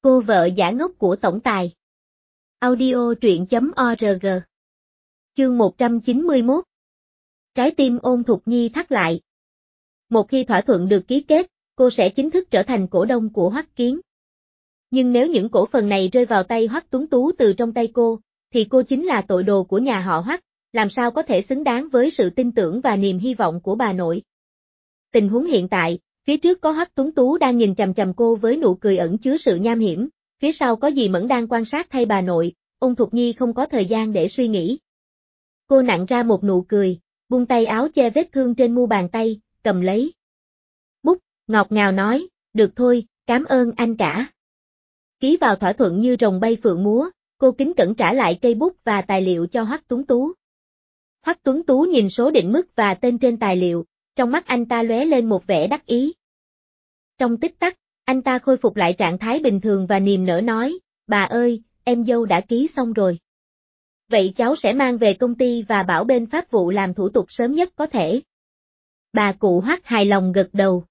Cô vợ giả ngốc của tổng tài. Audio truyện.org. Chương 191. Trái tim Ôn Thục Nhi thắt lại. Một khi thỏa thuận được ký kết, cô sẽ chính thức trở thành cổ đông của Hoắc Kiến. Nhưng nếu những cổ phần này rơi vào tay Hoắc Tuấn Tú từ trong tay cô, thì cô chính là tội đồ của nhà họ Hoắc, làm sao có thể xứng đáng với sự tin tưởng và niềm hy vọng của bà nội. Tình huống hiện tại, phía trước có Hoắc Tuấn Tú đang nhìn chằm chằm cô với nụ cười ẩn chứa sự nham hiểm, phía sau có Dì Mẫn đang quan sát thay bà nội, Ôn Thục Nhi không có thời gian để suy nghĩ. Cô nặn ra một nụ cười, buông tay áo che vết thương trên mu bàn tay, cầm lấy bút, ngọt ngào nói, được thôi, cảm ơn anh cả. Ký vào thỏa thuận như rồng bay phượng múa, cô kính cẩn trả lại cây bút và tài liệu cho Hoắc Tuấn Tú. Hoắc Tuấn Tú nhìn số định mức và tên trên tài liệu, trong mắt anh ta lóe lên một vẻ đắc ý. Trong tích tắc, anh ta khôi phục lại trạng thái bình thường và niềm nở nói, bà ơi, em dâu đã ký xong rồi. Vậy cháu sẽ mang về công ty và bảo bên pháp vụ làm thủ tục sớm nhất có thể. Bà cụ Hoắc hài lòng gật đầu,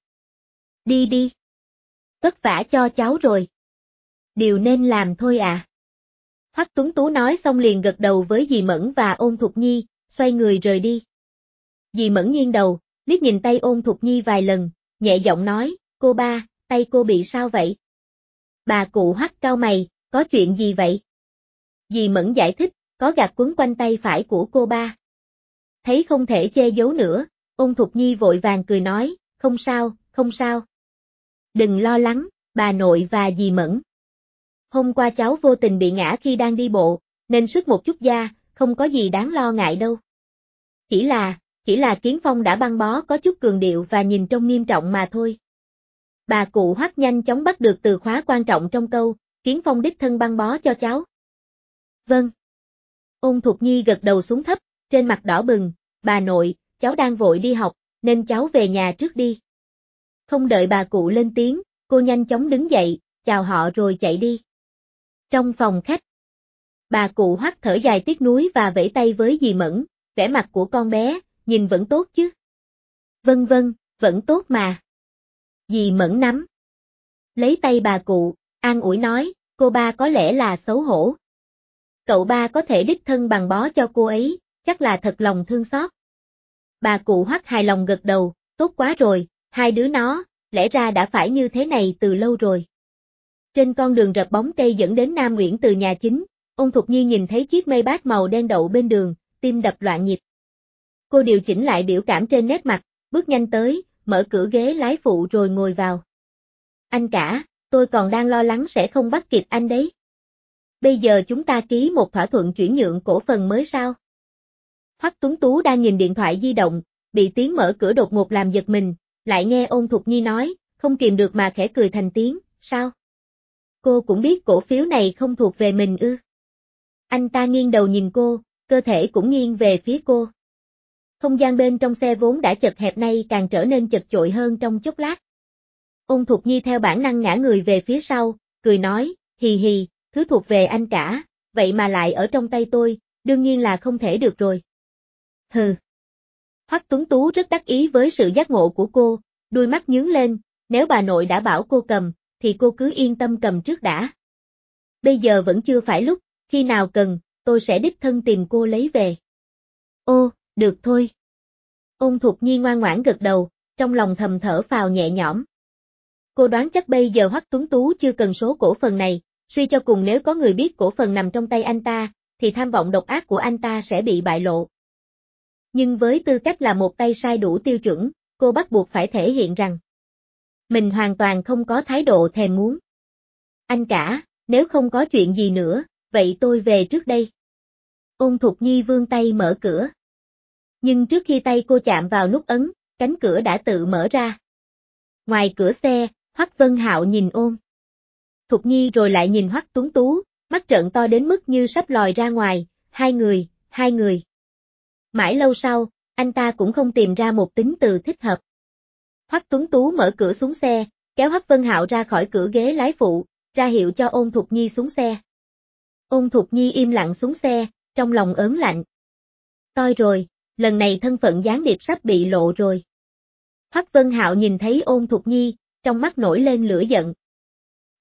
Đi đi. Vất vả cho cháu rồi. Điều nên làm thôi à. Hoắc Tuấn Tú nói xong liền gật đầu với Dì Mẫn và Ôn Thục Nhi, xoay người rời đi. Dì Mẫn nghiêng đầu, liếc nhìn tay Ôn Thục Nhi vài lần, nhẹ giọng nói, cô ba, tay cô bị sao vậy? Bà cụ Hoắc cau mày, có chuyện gì vậy? Dì Mẫn giải thích, có gạc quấn quanh tay phải của cô ba. Thấy không thể che giấu nữa, Ôn Thục Nhi vội vàng cười nói, không sao, không sao. Đừng lo lắng, bà nội và dì Mẫn. Hôm qua cháu vô tình bị ngã khi đang đi bộ, nên sứt một chút da, không có gì đáng lo ngại đâu. Chỉ là Kiến Phong đã băng bó có chút cường điệu và nhìn trông nghiêm trọng mà thôi. Bà cụ Hoắc nhanh chóng bắt được từ khóa quan trọng trong câu, Kiến Phong đích thân băng bó cho cháu. Vâng. Ôn Thục Nhi gật đầu xuống thấp, trên mặt đỏ bừng, bà nội, cháu đang vội đi học, nên cháu về nhà trước đi. Không đợi bà cụ lên tiếng, cô nhanh chóng đứng dậy, chào họ rồi chạy đi. Trong phòng khách, bà cụ Hoắc thở dài tiếc nuối và vẫy tay với dì Mẫn, vẻ mặt của con bé, nhìn vẫn tốt chứ. Vâng vâng, vẫn tốt mà. Dì Mẫn nắm lấy tay bà cụ, an ủi nói, cô ba có lẽ là xấu hổ. Cậu ba có thể đích thân bằng bó cho cô ấy, chắc là thật lòng thương xót. Bà cụ Hoắc hài lòng gật đầu, tốt quá rồi, hai đứa nó, lẽ ra đã phải như thế này từ lâu rồi. Trên con đường rợp bóng cây dẫn đến Nam Nguyễn từ nhà chính, Ôn Thục Nhi nhìn thấy chiếc Maybach màu đen đậu bên đường, tim đập loạn nhịp. Cô điều chỉnh lại biểu cảm trên nét mặt, bước nhanh tới, mở cửa ghế lái phụ rồi ngồi vào. Anh cả, tôi còn đang lo lắng sẽ không bắt kịp anh đấy. Bây giờ chúng ta ký một thỏa thuận chuyển nhượng cổ phần mới sao? Hoắc Tuấn Tú đang nhìn điện thoại di động, bị tiếng mở cửa đột ngột làm giật mình, lại nghe Ôn Thục Nhi nói, không kìm được mà khẽ cười thành tiếng, sao? Cô cũng biết cổ phiếu này không thuộc về mình ư? Anh ta nghiêng đầu nhìn cô, cơ thể cũng nghiêng về phía cô. Không gian bên trong xe vốn đã chật hẹp nay càng trở nên chật chội hơn trong chốc lát. Ôn Thục Nhi theo bản năng ngã người về phía sau, cười nói, hì hì, thứ thuộc về anh cả, vậy mà lại ở trong tay tôi, đương nhiên là không thể được rồi. Hừ. Hoắc Tuấn Tú rất đắc ý với sự giác ngộ của cô, đuôi mắt nhướng lên, nếu bà nội đã bảo cô cầm, thì cô cứ yên tâm cầm trước đã. Bây giờ vẫn chưa phải lúc, khi nào cần, tôi sẽ đích thân tìm cô lấy về. Ô, được thôi. Ôn Thục Nhi ngoan ngoãn gật đầu, trong lòng thầm thở phào nhẹ nhõm. Cô đoán chắc bây giờ Hoắc Tuấn Tú chưa cần số cổ phần này, suy cho cùng nếu có người biết cổ phần nằm trong tay anh ta, thì tham vọng độc ác của anh ta sẽ bị bại lộ. Nhưng với tư cách là một tay sai đủ tiêu chuẩn, cô bắt buộc phải thể hiện rằng mình hoàn toàn không có thái độ thèm muốn. Anh cả, nếu không có chuyện gì nữa, vậy tôi về trước đây. Ôn Thục Nhi vươn tay mở cửa. Nhưng trước khi tay cô chạm vào nút ấn, cánh cửa đã tự mở ra. Ngoài cửa xe, Hoắc Vân Hạo nhìn Ôn Thục Nhi rồi lại nhìn Hoắc Tuấn Tú, mắt trợn to đến mức như sắp lòi ra ngoài, hai người. Mãi lâu sau, anh ta cũng không tìm ra một tính từ thích hợp. Hoắc Tuấn Tú mở cửa xuống xe, kéo Hoắc Vân Hạo ra khỏi cửa ghế lái phụ, ra hiệu cho Ôn Thục Nhi xuống xe. Ôn Thục Nhi im lặng xuống xe, trong lòng ớn lạnh. Toi rồi, lần này thân phận gián điệp sắp bị lộ rồi. Hoắc Vân Hạo nhìn thấy Ôn Thục Nhi, trong mắt nổi lên lửa giận.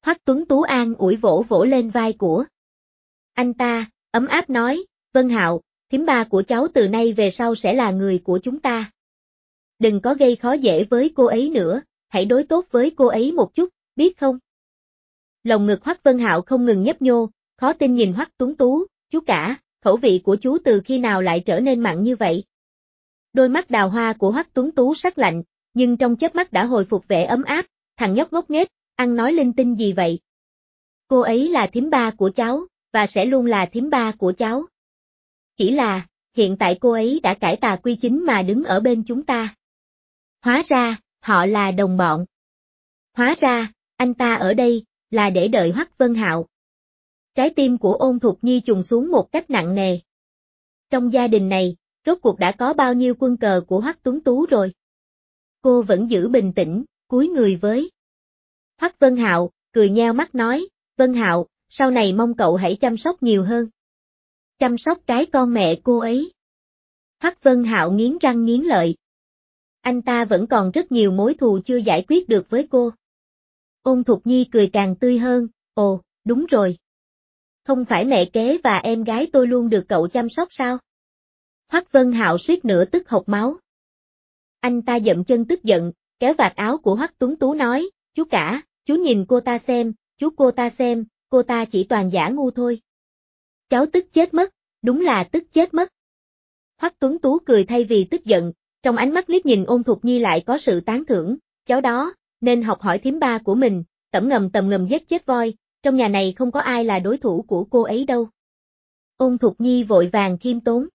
Hoắc Tuấn Tú an ủi vỗ vỗ lên vai của anh ta, ấm áp nói, Vân Hạo, thím ba của cháu từ nay về sau sẽ là người của chúng ta. Đừng có gây khó dễ với cô ấy nữa, hãy đối tốt với cô ấy một chút, biết không? Lồng ngực Hoắc Vân Hạo không ngừng nhấp nhô, khó tin nhìn Hoắc Tuấn Tú, chú cả, khẩu vị của chú từ khi nào lại trở nên mặn như vậy? Đôi mắt đào hoa của Hoắc Tuấn Tú sắc lạnh, nhưng trong chớp mắt đã hồi phục vẻ ấm áp, thằng nhóc ngốc nghếch, ăn nói linh tinh gì vậy? Cô ấy là thím ba của cháu, và sẽ luôn là thím ba của cháu. Chỉ là, hiện tại cô ấy đã cải tà quy chính mà đứng ở bên chúng ta. Hóa ra, họ là đồng bọn. Hóa ra, anh ta ở đây, là để đợi Hoắc Vân Hạo. Trái tim của Ôn Thục Nhi trùng xuống một cách nặng nề. Trong gia đình này, rốt cuộc đã có bao nhiêu quân cờ của Hoắc Tuấn Tú rồi? Cô vẫn giữ bình tĩnh, cúi người với Hoắc Vân Hạo, cười nheo mắt nói, Vân Hạo, sau này mong cậu hãy chăm sóc nhiều hơn. Chăm sóc cái con mẹ cô ấy. Hoắc Vân Hạo nghiến răng nghiến lợi. Anh ta vẫn còn rất nhiều mối thù chưa giải quyết được với cô. Ôn Thục Nhi cười càng tươi hơn, ồ, đúng rồi. Không phải mẹ kế và em gái tôi luôn được cậu chăm sóc sao? Hoắc Vân Hạo suýt nữa tức hộc máu. Anh ta dậm chân tức giận, kéo vạt áo của Hoắc Tuấn Tú nói, chú cả, chú nhìn cô ta xem, cô ta xem, cô ta chỉ toàn giả ngu thôi. Cháu tức chết mất, đúng là tức chết mất. Hoắc Tuấn Tú cười thay vì tức giận, trong ánh mắt liếc nhìn Ôn Thục Nhi lại có sự tán thưởng, cháu đó, nên học hỏi thím ba của mình, tầm ngầm giết chết voi, trong nhà này không có ai là đối thủ của cô ấy đâu. Ôn Thục Nhi vội vàng khiêm tốn.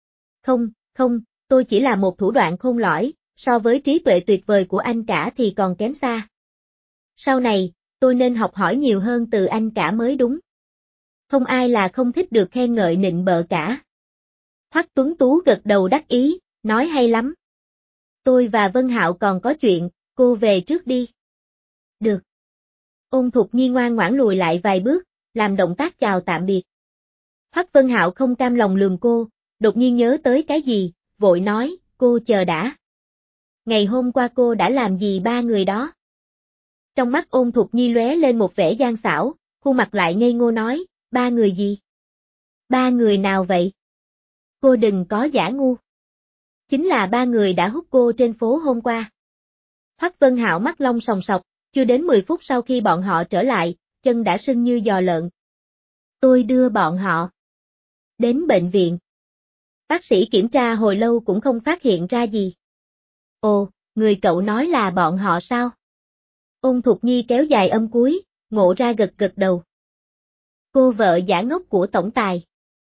Không, tôi chỉ là một thủ đoạn khôn lỏi, so với trí tuệ tuyệt vời của anh cả thì còn kém xa. Sau này, tôi nên học hỏi nhiều hơn từ anh cả mới đúng. Không ai là không thích được khen ngợi nịnh bợ cả. Hoắc Tuấn Tú gật đầu đắc ý, nói hay lắm. Tôi và Vân Hạo còn có chuyện, cô về trước đi. Được. Ôn Thục Nhi ngoan ngoãn lùi lại vài bước, làm động tác chào tạm biệt. Hoắc Vân Hạo không cam lòng lườm cô, đột nhiên nhớ tới cái gì, vội nói, cô chờ đã. Ngày hôm qua cô đã làm gì ba người đó? Trong mắt Ôn Thục Nhi lóe lên một vẻ gian xảo, khuôn mặt lại ngây ngô nói, ba người gì? Ba người nào vậy? Cô đừng có giả ngu. Chính là ba người đã hút cô trên phố hôm qua. Hoắc Vân Hạo mắt long sòng sọc, chưa đến 10 phút sau khi bọn họ trở lại, chân đã sưng như giò lợn. Tôi đưa bọn họ đến bệnh viện. Bác sĩ kiểm tra hồi lâu cũng không phát hiện ra gì. Ồ, người cậu nói là bọn họ sao? Ôn Thục Nhi kéo dài âm cuối, ngộ ra gật gật đầu. Cô vợ giả ngốc của tổng tài.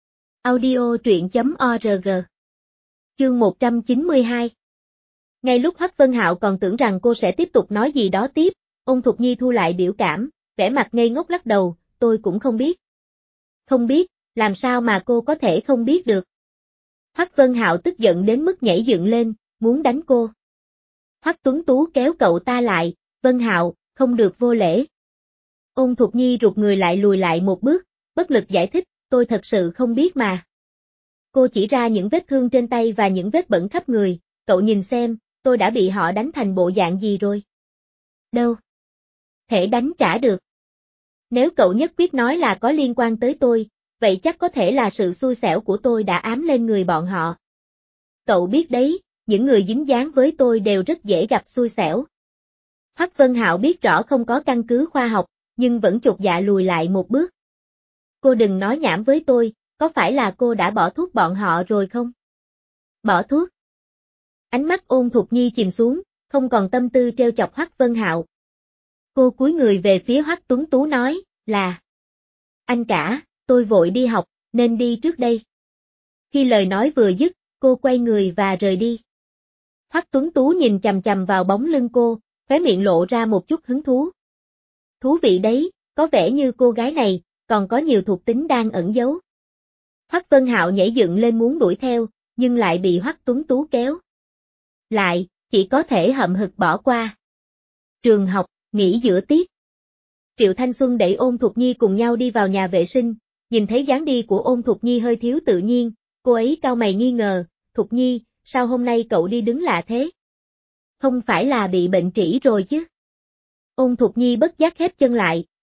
Audio truyện.org. Chương 192. Ngay lúc Hoắc Vân Hạo còn tưởng rằng cô sẽ tiếp tục nói gì đó tiếp, Ôn Thục Nhi thu lại biểu cảm, vẻ mặt ngây ngốc lắc đầu, tôi cũng không biết. Không biết, làm sao mà cô có thể không biết được? Hoắc Vân Hạo tức giận đến mức nhảy dựng lên, muốn đánh cô. Hoắc Tuấn Tú kéo cậu ta lại, Vân Hạo, không được vô lễ. Ôn Thục Nhi rụt người lại lùi lại một bước, bất lực giải thích, tôi thật sự không biết mà. Cô chỉ ra những vết thương trên tay và những vết bẩn khắp người, cậu nhìn xem, tôi đã bị họ đánh thành bộ dạng gì rồi. Đâu? Thể đánh trả được. Nếu cậu nhất quyết nói là có liên quan tới tôi, vậy chắc có thể là sự xui xẻo của tôi đã ám lên người bọn họ. Cậu biết đấy, những người dính dáng với tôi đều rất dễ gặp xui xẻo. Hoắc Vân Hạo biết rõ không có căn cứ khoa học, nhưng vẫn chột dạ lùi lại một bước. Cô đừng nói nhảm với tôi, có phải là cô đã bỏ thuốc bọn họ rồi không? Bỏ thuốc? Ánh mắt Ôn Thục Nhi chìm xuống, không còn tâm tư trêu chọc Hoắc Vân Hạo. Cô cúi người về phía Hoắc Tuấn Tú nói, là anh cả, tôi vội đi học, nên đi trước đây. Khi lời nói vừa dứt, cô quay người và rời đi. Hoắc Tuấn Tú nhìn chằm chằm vào bóng lưng cô, khóe miệng lộ ra một chút hứng thú. Thú vị đấy, có vẻ như cô gái này, còn có nhiều thuộc tính đang ẩn giấu. Hoắc Vân Hạo nhảy dựng lên muốn đuổi theo, nhưng lại bị Hoắc Tuấn Tú kéo. Lại, chỉ có thể hậm hực bỏ qua. Trường học, nghỉ giữa tiết. Triệu Thanh Xuân đẩy Ôn Thục Nhi cùng nhau đi vào nhà vệ sinh, nhìn thấy dáng đi của Ôn Thục Nhi hơi thiếu tự nhiên, cô ấy cau mày nghi ngờ, Thục Nhi, sao hôm nay cậu đi đứng lạ thế? Không phải là bị bệnh trĩ rồi chứ? Ôn Thục Nhi bất giác khép chân lại,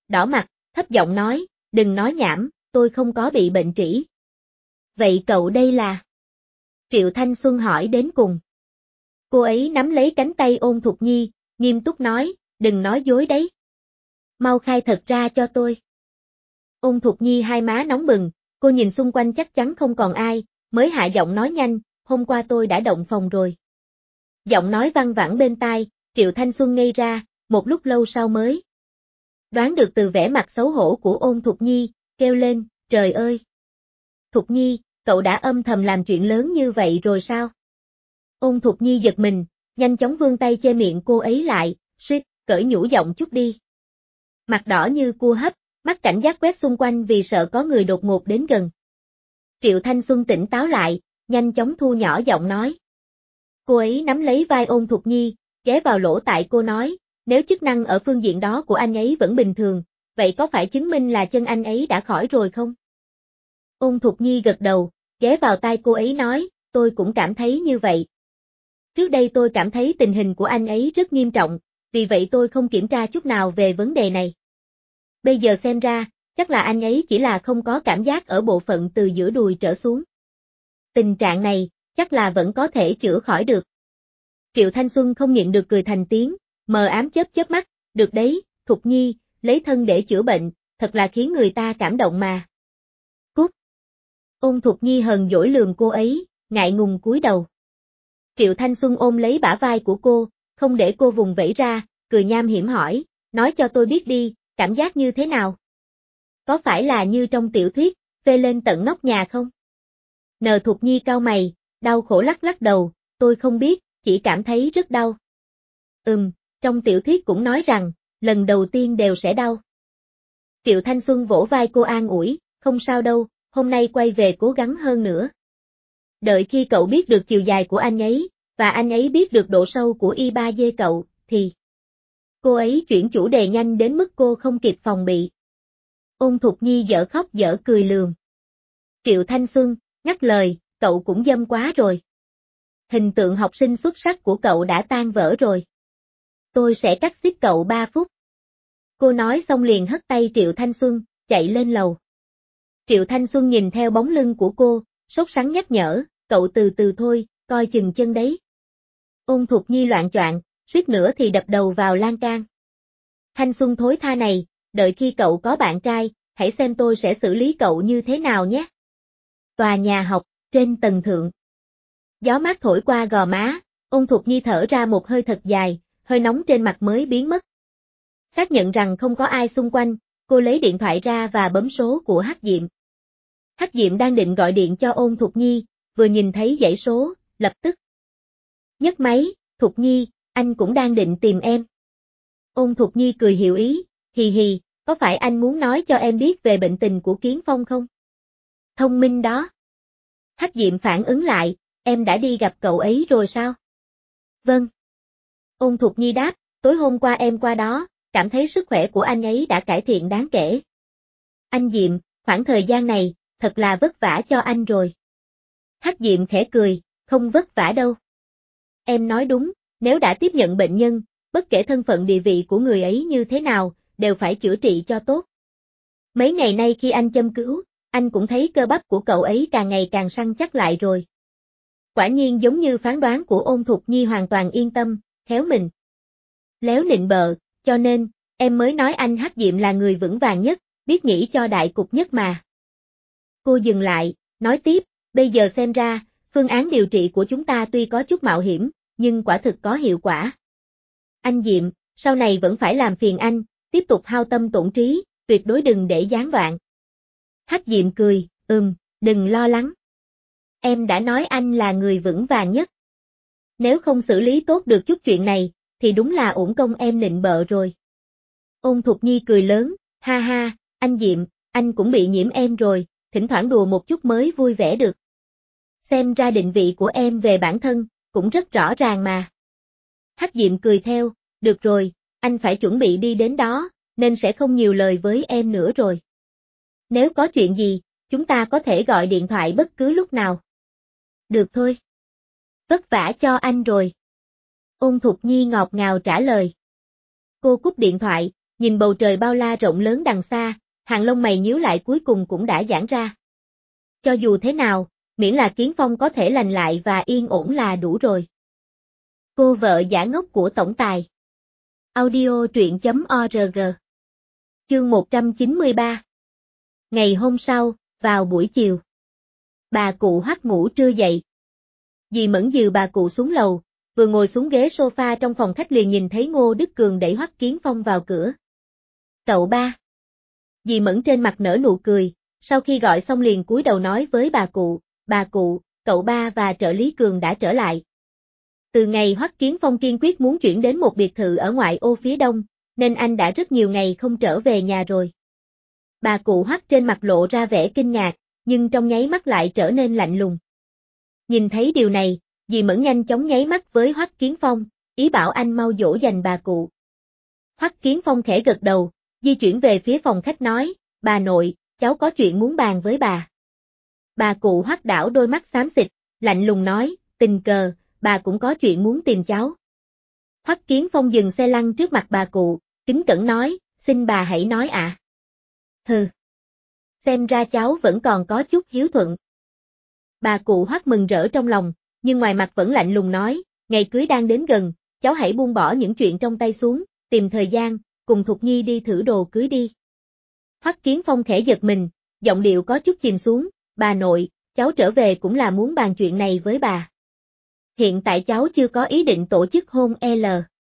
đỏ mặt, thấp giọng nói, đừng nói nhảm, tôi không có bị bệnh trĩ. Vậy cậu đây là? Triệu Thanh Xuân hỏi đến cùng. Cô ấy nắm lấy cánh tay Ôn Thục Nhi, nghiêm túc nói, đừng nói dối đấy. Mau khai thật ra cho tôi. Ôn Thục Nhi hai má nóng bừng, cô nhìn xung quanh chắc chắn không còn ai, mới hạ giọng nói nhanh, hôm qua tôi đã động phòng rồi. Giọng nói văng vẳng bên tai, Triệu Thanh Xuân ngây ra, một lúc lâu sau mới đoán được từ vẻ mặt xấu hổ của Ôn Thục Nhi, kêu lên, trời ơi! Thục Nhi, cậu đã âm thầm làm chuyện lớn như vậy rồi sao? Ôn Thục Nhi giật mình, nhanh chóng vươn tay che miệng cô ấy lại, suýt, cởi nhũ giọng chút đi. Mặt đỏ như cua hấp, mắt cảnh giác quét xung quanh vì sợ có người đột ngột đến gần. Triệu Thanh Xuân tỉnh táo lại, nhanh chóng thu nhỏ giọng nói. Cô ấy nắm lấy vai Ôn Thục Nhi, ghé vào lỗ tai cô nói, nếu chức năng ở phương diện đó của anh ấy vẫn bình thường, vậy có phải chứng minh là chân anh ấy đã khỏi rồi không? Ôn Thục Nhi gật đầu, ghé vào tai cô ấy nói, tôi cũng cảm thấy như vậy. Trước đây tôi cảm thấy tình hình của anh ấy rất nghiêm trọng, vì vậy tôi không kiểm tra chút nào về vấn đề này. Bây giờ xem ra, chắc là anh ấy chỉ là không có cảm giác ở bộ phận từ giữa đùi trở xuống. Tình trạng này, chắc là vẫn có thể chữa khỏi được. Triệu Thanh Xuân không nhịn được cười thành tiếng, mờ ám chớp mắt, được đấy, Thục Nhi, lấy thân để chữa bệnh, thật là khiến người ta cảm động mà. Cút! Ôn Thục Nhi hờn dỗi lườm cô ấy, ngại ngùng cúi đầu. Triệu Thanh Xuân ôm lấy bả vai của cô, không để cô vùng vẫy ra, cười nham hiểm hỏi, nói cho tôi biết đi, cảm giác như thế nào? Có phải là như trong tiểu thuyết, phê lên tận nóc nhà không? Nờ Thục Nhi cau mày, đau khổ lắc lắc đầu, tôi không biết, chỉ cảm thấy rất đau. Trong tiểu thuyết cũng nói rằng, lần đầu tiên đều sẽ đau. Triệu Thanh Xuân vỗ vai cô an ủi, không sao đâu, hôm nay quay về cố gắng hơn nữa. Đợi khi cậu biết được chiều dài của anh ấy, và anh ấy biết được độ sâu của y dê cậu, thì... Cô ấy chuyển chủ đề nhanh đến mức cô không kịp phòng bị. Ôn Thục Nhi dở khóc dở cười lườm. Triệu Thanh Xuân, ngắt lời, cậu cũng dâm quá rồi. Hình tượng học sinh xuất sắc của cậu đã tan vỡ rồi. Tôi sẽ cắt xít cậu 3 phút. Cô nói xong liền hất tay Triệu Thanh Xuân, chạy lên lầu. Triệu Thanh Xuân nhìn theo bóng lưng của cô, sốt sắng nhắc nhở, cậu từ từ thôi, coi chừng chân đấy. Ôn Thục Nhi loạng choạng, suýt nữa thì đập đầu vào lan can. Thanh Xuân thối tha này, đợi khi cậu có bạn trai, hãy xem tôi sẽ xử lý cậu như thế nào nhé. Tòa nhà học, trên tầng thượng. Gió mát thổi qua gò má, Ôn Thục Nhi thở ra một hơi thật dài, hơi nóng trên mặt mới biến mất. Xác nhận rằng không có ai xung quanh, cô lấy điện thoại ra và bấm số của Hắc Diệm. Hắc Diệm đang định gọi điện cho Ôn Thục Nhi, vừa nhìn thấy dãy số, lập tức nhấc máy, Thục Nhi, anh cũng đang định tìm em. Ôn Thục Nhi cười hiểu ý, hì hì, có phải anh muốn nói cho em biết về bệnh tình của Kiến Phong không? Thông minh đó. Hắc Diệm phản ứng lại, em đã đi gặp cậu ấy rồi sao? Vâng. Ôn Thục Nhi đáp, tối hôm qua em qua đó, cảm thấy sức khỏe của anh ấy đã cải thiện đáng kể. Anh Diệm, khoảng thời gian này, thật là vất vả cho anh rồi. Hắc Diệm khẽ cười, không vất vả đâu. Em nói đúng, nếu đã tiếp nhận bệnh nhân, bất kể thân phận địa vị của người ấy như thế nào, đều phải chữa trị cho tốt. Mấy ngày nay khi anh châm cứu, anh cũng thấy cơ bắp của cậu ấy càng ngày càng săn chắc lại rồi. Quả nhiên giống như phán đoán của Ôn Thục Nhi hoàn toàn yên tâm, khéo mình. Léo nịnh bợ, cho nên, em mới nói anh Hắc Diệm là người vững vàng nhất, biết nghĩ cho đại cục nhất mà. Cô dừng lại, nói tiếp, bây giờ xem ra, phương án điều trị của chúng ta tuy có chút mạo hiểm, nhưng quả thực có hiệu quả. Anh Diệm, sau này vẫn phải làm phiền anh, tiếp tục hao tâm tổn trí, tuyệt đối đừng để gián đoạn. Hắc Diệm cười, đừng lo lắng. Em đã nói anh là người vững vàng nhất. Nếu không xử lý tốt được chút chuyện này, thì đúng là uổng công em nịnh bợ rồi. Ôn Thục Nhi cười lớn, ha ha, anh Diệm, anh cũng bị nhiễm em rồi, thỉnh thoảng đùa một chút mới vui vẻ được. Xem ra định vị của em về bản thân, cũng rất rõ ràng mà. Hắc Diệm cười theo, được rồi, anh phải chuẩn bị đi đến đó, nên sẽ không nhiều lời với em nữa rồi. Nếu có chuyện gì, chúng ta có thể gọi điện thoại bất cứ lúc nào. Được thôi. Vất vả cho anh rồi. Ôn Thục Nhi ngọt ngào trả lời. Cô cúp điện thoại, nhìn bầu trời bao la rộng lớn đằng xa, hàng lông mày nhíu lại cuối cùng cũng đã giãn ra. Cho dù thế nào, miễn là Kiến Phong có thể lành lại và yên ổn là đủ rồi. Cô vợ giả ngốc của tổng tài. Audio truyện.org. Chương 193. Ngày hôm sau, vào buổi chiều. Bà cụ Hoắc ngủ trưa dậy. Dì Mẫn dìu bà cụ xuống lầu, vừa ngồi xuống ghế sofa trong phòng khách liền nhìn thấy Ngô Đức Cường đẩy Hoắc Kiến Phong vào cửa. Cậu ba. Dì Mẫn trên mặt nở nụ cười, sau khi gọi xong liền cúi đầu nói với bà cụ, cậu ba và trợ lý Cường đã trở lại. Từ ngày Hoắc Kiến Phong kiên quyết muốn chuyển đến một biệt thự ở ngoại ô phía đông, nên anh đã rất nhiều ngày không trở về nhà rồi. Bà cụ Hoắc trên mặt lộ ra vẻ kinh ngạc, nhưng trong nháy mắt lại trở nên lạnh lùng. Nhìn thấy điều này, dì Mẫn nhanh chóng nháy mắt với Hoắc Kiến Phong, ý bảo anh mau dỗ dành bà cụ. Hoắc Kiến Phong khẽ gật đầu, di chuyển về phía phòng khách nói, bà nội, cháu có chuyện muốn bàn với bà. Bà cụ Hoắc đảo đôi mắt xám xịt, lạnh lùng nói, tình cờ, bà cũng có chuyện muốn tìm cháu. Hoắc Kiến Phong dừng xe lăn trước mặt bà cụ, kính cẩn nói, xin bà hãy nói ạ. Hừ. Xem ra cháu vẫn còn có chút hiếu thuận. Bà cụ Hoắc mừng rỡ trong lòng, nhưng ngoài mặt vẫn lạnh lùng nói, ngày cưới đang đến gần, cháu hãy buông bỏ những chuyện trong tay xuống, tìm thời gian, cùng Thục Nhi đi thử đồ cưới đi. Hoắc Kiến Phong khẽ giật mình, giọng điệu có chút chìm xuống, bà nội, cháu trở về cũng là muốn bàn chuyện này với bà. Hiện tại cháu chưa có ý định tổ chức hôn L.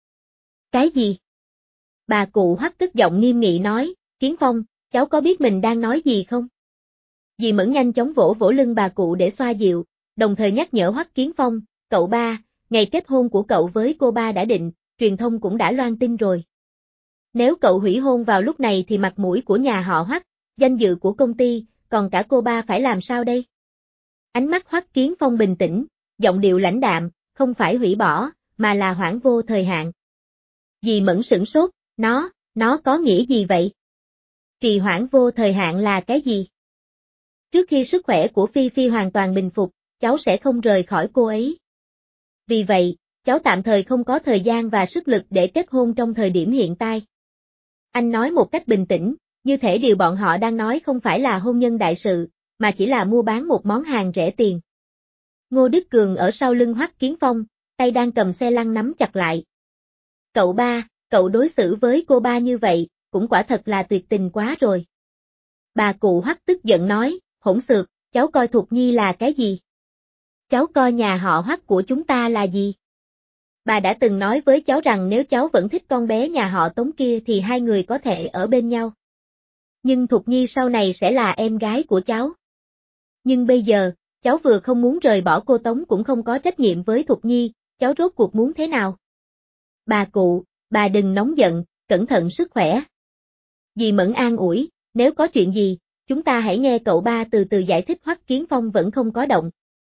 Cái gì? Bà cụ Hoắc tức giọng nghiêm nghị nói, Kiến Phong, cháu có biết mình đang nói gì không? Dì Mẫn nhanh chóng vỗ vỗ lưng bà cụ để xoa dịu, đồng thời nhắc nhở Hoắc Kiến Phong, cậu ba, ngày kết hôn của cậu với cô ba đã định, truyền thông cũng đã loan tin rồi. Nếu cậu hủy hôn vào lúc này thì mặt mũi của nhà họ Hoắc, danh dự của công ty, còn cả cô ba phải làm sao đây? Ánh mắt Hoắc Kiến Phong bình tĩnh, giọng điệu lãnh đạm, không phải hủy bỏ, mà là hoãn vô thời hạn. Dì Mẫn sửng sốt, nó có nghĩa gì vậy? Trì hoãn vô thời hạn là cái gì? Trước khi sức khỏe của Phi Phi hoàn toàn bình phục, cháu sẽ không rời khỏi cô ấy. Vì vậy, cháu tạm thời không có thời gian và sức lực để kết hôn trong thời điểm hiện tại. Anh nói một cách bình tĩnh, như thể điều bọn họ đang nói không phải là hôn nhân đại sự, mà chỉ là mua bán một món hàng rẻ tiền. Ngô Đức Cường ở sau lưng Hoắc Kiến Phong, tay đang cầm xe lăn nắm chặt lại. Cậu ba, cậu đối xử với cô ba như vậy, cũng quả thật là tuyệt tình quá rồi. Bà cụ Hoắc tức giận nói, hỗn xược, cháu coi Thục Nhi là cái gì? Cháu coi nhà họ Hoắc của chúng ta là gì? Bà đã từng nói với cháu rằng nếu cháu vẫn thích con bé nhà họ Tống kia thì hai người có thể ở bên nhau. Nhưng Thục Nhi sau này sẽ là em gái của cháu. Nhưng bây giờ, cháu vừa không muốn rời bỏ cô Tống cũng không có trách nhiệm với Thục Nhi, cháu rốt cuộc muốn thế nào? Bà cụ, bà đừng nóng giận, cẩn thận sức khỏe. Dì Mẫn an ủi, nếu có chuyện gì, chúng ta hãy nghe cậu ba từ từ giải thích. Hoắc Kiến Phong vẫn không có động.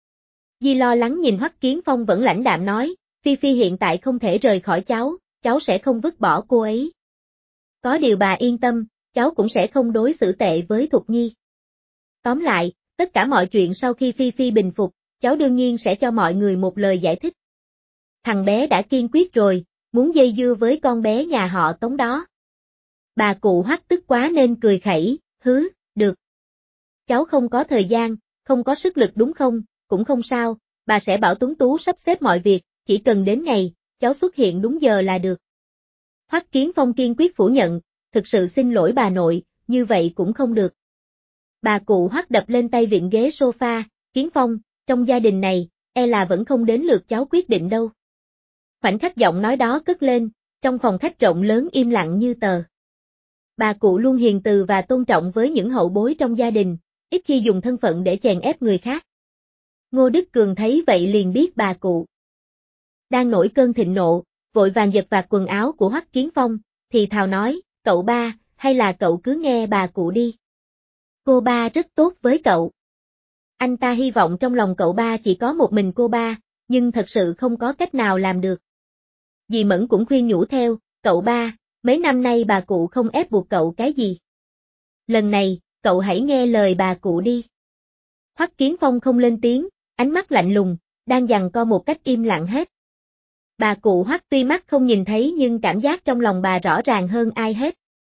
Dì lo lắng nhìn Hoắc Kiến Phong vẫn lãnh đạm nói, Phi Phi hiện tại không thể rời khỏi cháu sẽ không vứt bỏ cô ấy. Có điều bà yên tâm, cháu cũng sẽ không đối xử tệ với Thục Nhi. Tóm lại, tất cả mọi chuyện sau khi Phi Phi bình phục, cháu đương nhiên sẽ cho mọi người một lời giải thích. Thằng bé đã kiên quyết rồi, muốn dây dưa với con bé nhà họ Tống đó. Bà cụ Hoắc tức quá nên cười khẩy, được. Cháu không có thời gian, không có sức lực đúng không, cũng không sao, bà sẽ bảo Tuấn Tú sắp xếp mọi việc, chỉ cần đến ngày, cháu xuất hiện đúng giờ là được. Hoắc Kiến Phong kiên quyết phủ nhận, thực sự xin lỗi bà nội, như vậy cũng không được. Bà cụ Hoắc đập lên tay vịn ghế sofa, Kiến Phong, trong gia đình này, là vẫn không đến lượt cháu quyết định đâu. Khoảnh khắc giọng nói đó cất lên, trong phòng khách rộng lớn im lặng như tờ. Bà cụ luôn hiền từ và tôn trọng với những hậu bối trong gia đình, ít khi dùng thân phận để chèn ép người khác. Ngô Đức Cường thấy vậy liền biết bà cụ đang nổi cơn thịnh nộ, vội vàng giật vạt quần áo của Hoắc Kiến Phong, thì thào nói, cậu ba, hay là cậu cứ nghe bà cụ đi. Cô ba rất tốt với cậu. Anh ta hy vọng trong lòng cậu ba chỉ có một mình cô ba, nhưng thật sự không có cách nào làm được. Dì Mẫn cũng khuyên nhủ theo, cậu ba, mấy năm nay bà cụ không ép buộc cậu cái gì. Lần này, cậu hãy nghe lời bà cụ đi. Hoắc Kiến Phong không lên tiếng, ánh mắt lạnh lùng, đang giằng co một cách im lặng hết. Bà cụ Hoắc tuy mắt không nhìn thấy nhưng cảm giác trong lòng bà rõ ràng hơn ai hết.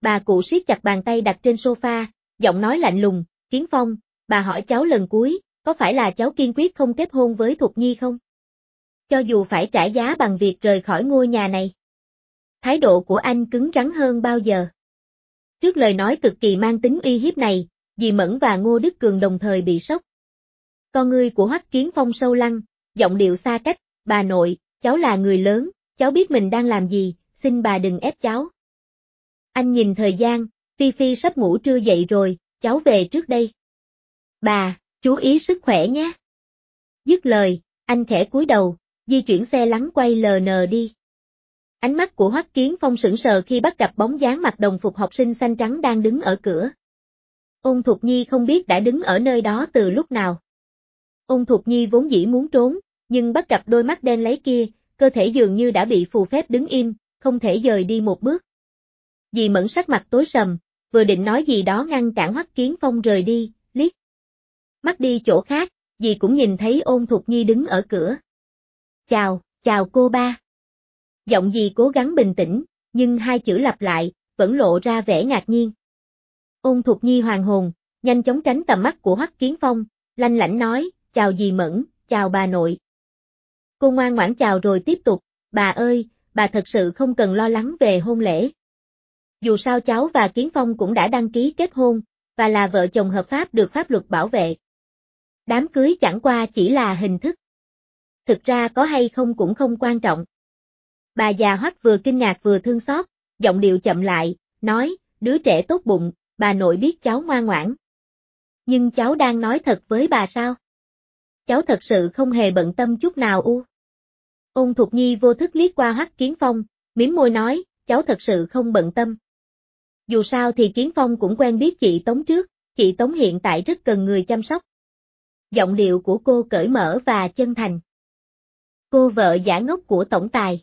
Bà cụ siết chặt bàn tay đặt trên sofa, giọng nói lạnh lùng, Kiến Phong, bà hỏi cháu lần cuối, có phải là cháu kiên quyết không kết hôn với Thục Nhi không? Cho dù phải trả giá bằng việc rời khỏi ngôi nhà này. Thái độ của anh cứng rắn hơn bao giờ. Trước lời nói cực kỳ mang tính uy hiếp này, dì Mẫn và Ngô Đức Cường đồng thời bị sốc. Con ngươi của Hoắc Kiến Phong sâu lắng, giọng điệu xa cách, bà nội, cháu là người lớn, cháu biết mình đang làm gì, xin bà đừng ép cháu. Anh nhìn thời gian, Phi Phi sắp ngủ trưa dậy rồi, cháu về trước đây. Bà, chú ý sức khỏe nhé. Dứt lời, anh khẽ cúi đầu, di chuyển xe lăn quay LN đi. Ánh mắt của Hoắc Kiến Phong sững sờ khi bắt gặp bóng dáng mặc đồng phục học sinh xanh trắng đang đứng ở cửa. Ôn Thục Nhi không biết đã đứng ở nơi đó từ lúc nào. Ôn Thục Nhi vốn dĩ muốn trốn, nhưng bắt gặp đôi mắt đen láy kia, cơ thể dường như đã bị phù phép đứng im, không thể dời đi một bước. Dì Mẫn sắc mặt tối sầm, vừa định nói gì đó ngăn cản Hoắc Kiến Phong rời đi, liếc mắt đi chỗ khác, dì cũng nhìn thấy Ôn Thục Nhi đứng ở cửa. Chào cô ba. Giọng dì cố gắng bình tĩnh, nhưng hai chữ lặp lại, vẫn lộ ra vẻ ngạc nhiên. Ôn Thục Nhi hoàn hồn, nhanh chóng tránh tầm mắt của Hoắc Kiến Phong, lanh lảnh nói, chào dì Mẫn, chào bà nội. Cô ngoan ngoãn chào rồi tiếp tục, bà ơi, bà thật sự không cần lo lắng về hôn lễ. Dù sao cháu và Kiến Phong cũng đã đăng ký kết hôn, và là vợ chồng hợp pháp được pháp luật bảo vệ. Đám cưới chẳng qua chỉ là hình thức. Thực ra có hay không cũng không quan trọng. Bà già Hoắc vừa kinh ngạc vừa thương xót, giọng điệu chậm lại, nói, đứa trẻ tốt bụng, bà nội biết cháu ngoan ngoãn. Nhưng cháu đang nói thật với bà sao? Cháu thật sự không hề bận tâm chút nào u. Ôn Thục Nhi vô thức liếc qua Hoắc Kiến Phong, mím môi nói, cháu thật sự không bận tâm. Dù sao thì Kiến Phong cũng quen biết chị Tống trước, chị Tống hiện tại rất cần người chăm sóc. Giọng điệu của cô cởi mở và chân thành. Cô vợ giả ngốc của tổng tài.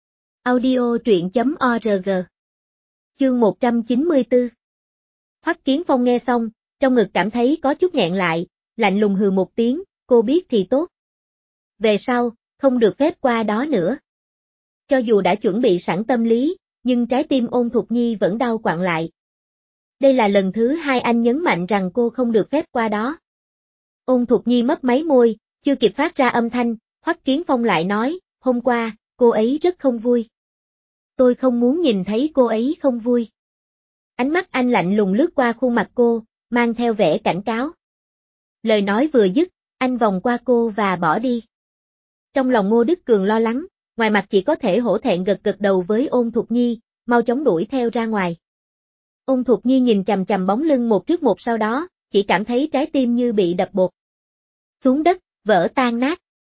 Audio truyện.org. Chương 194. Hoắc Kiến Phong nghe xong, trong ngực cảm thấy có chút nghẹn lại, lạnh lùng hừ một tiếng, cô biết thì tốt. Về sau, không được phép qua đó nữa. Cho dù đã chuẩn bị sẵn tâm lý, nhưng trái tim Ôn Thục Nhi vẫn đau quặn lại. Đây là lần thứ hai anh nhấn mạnh rằng cô không được phép qua đó. Ôn Thục Nhi mấp máy môi, chưa kịp phát ra âm thanh, Hoắc Kiến Phong lại nói, hôm qua, cô ấy rất không vui. Tôi không muốn nhìn thấy cô ấy không vui. Ánh mắt anh lạnh lùng lướt qua khuôn mặt cô, mang theo vẻ cảnh cáo. Lời nói vừa dứt, anh vòng qua cô và bỏ đi. Trong lòng Ngô Đức Cường lo lắng, ngoài mặt chỉ có thể hổ thẹn gật gật đầu với Ôn Thục Nhi, mau chóng đuổi theo ra ngoài. Ôn Thục Nhi nhìn chằm chằm bóng lưng một trước một sau đó, chỉ cảm thấy trái tim như bị đập bột xuống đất, vỡ tan nát.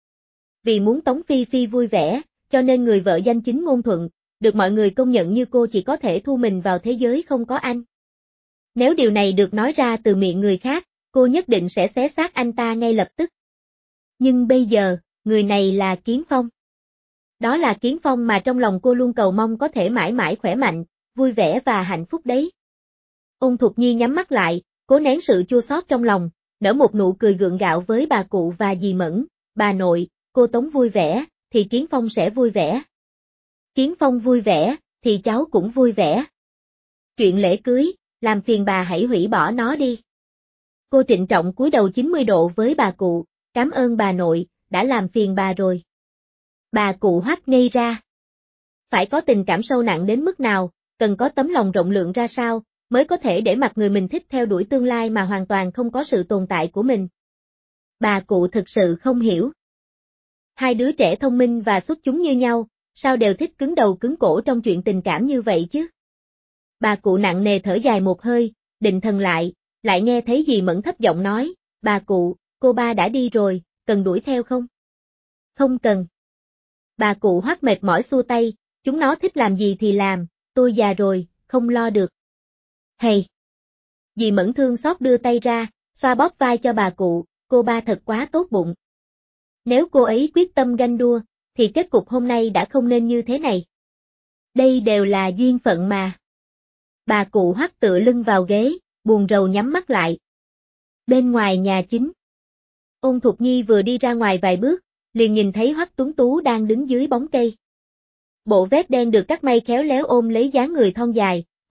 Vì muốn Tống Phi Phi vui vẻ, cho nên người vợ danh chính ngôn thuận, được mọi người công nhận như cô chỉ có thể thu mình vào thế giới không có anh. Nếu điều này được nói ra từ miệng người khác, cô nhất định sẽ xé xác anh ta ngay lập tức. Nhưng bây giờ, người này là Kiến Phong. Đó là Kiến Phong mà trong lòng cô luôn cầu mong có thể mãi mãi khỏe mạnh, vui vẻ và hạnh phúc đấy. Ôn Thục Nhi nhắm mắt lại, cố nén sự chua xót trong lòng, nở một nụ cười gượng gạo với bà cụ và dì Mẫn, bà nội, cô Tống vui vẻ, thì Kiến Phong sẽ vui vẻ. Kiến Phong vui vẻ, thì cháu cũng vui vẻ. Chuyện lễ cưới, làm phiền bà hãy hủy bỏ nó đi. Cô trịnh trọng cúi đầu 90 độ với bà cụ, cảm ơn bà nội, đã làm phiền bà rồi. Bà cụ hoắt ngây ra. Phải có tình cảm sâu nặng đến mức nào, cần có tấm lòng rộng lượng ra sao, mới có thể để mặc người mình thích theo đuổi tương lai mà hoàn toàn không có sự tồn tại của mình. Bà cụ thực sự không hiểu. Hai đứa trẻ thông minh và xuất chúng như nhau, sao đều thích cứng đầu cứng cổ trong chuyện tình cảm như vậy chứ? Bà cụ nặng nề thở dài một hơi, định thần lại nghe thấy dì Mẫn thấp giọng nói, bà cụ, cô ba đã đi rồi, cần đuổi theo không? Không cần. Bà cụ Hoắc mệt mỏi xua tay, chúng nó thích làm gì thì làm, tôi già rồi, không lo được. Hay! Dì Mẫn thương xót đưa tay ra, xoa bóp vai cho bà cụ, cô ba thật quá tốt bụng. Nếu cô ấy quyết tâm ganh đua, thì kết cục hôm nay đã không nên như thế này. Đây đều là duyên phận mà. Bà cụ Hoắc tựa lưng vào ghế, buồn rầu nhắm mắt lại. Bên ngoài nhà chính, Ôn Thục Nhi vừa đi ra ngoài vài bước, liền nhìn thấy Hoắc Tuấn Tú đang đứng dưới bóng cây. Bộ vest đen được cắt may khéo léo ôm lấy dáng người thon dài,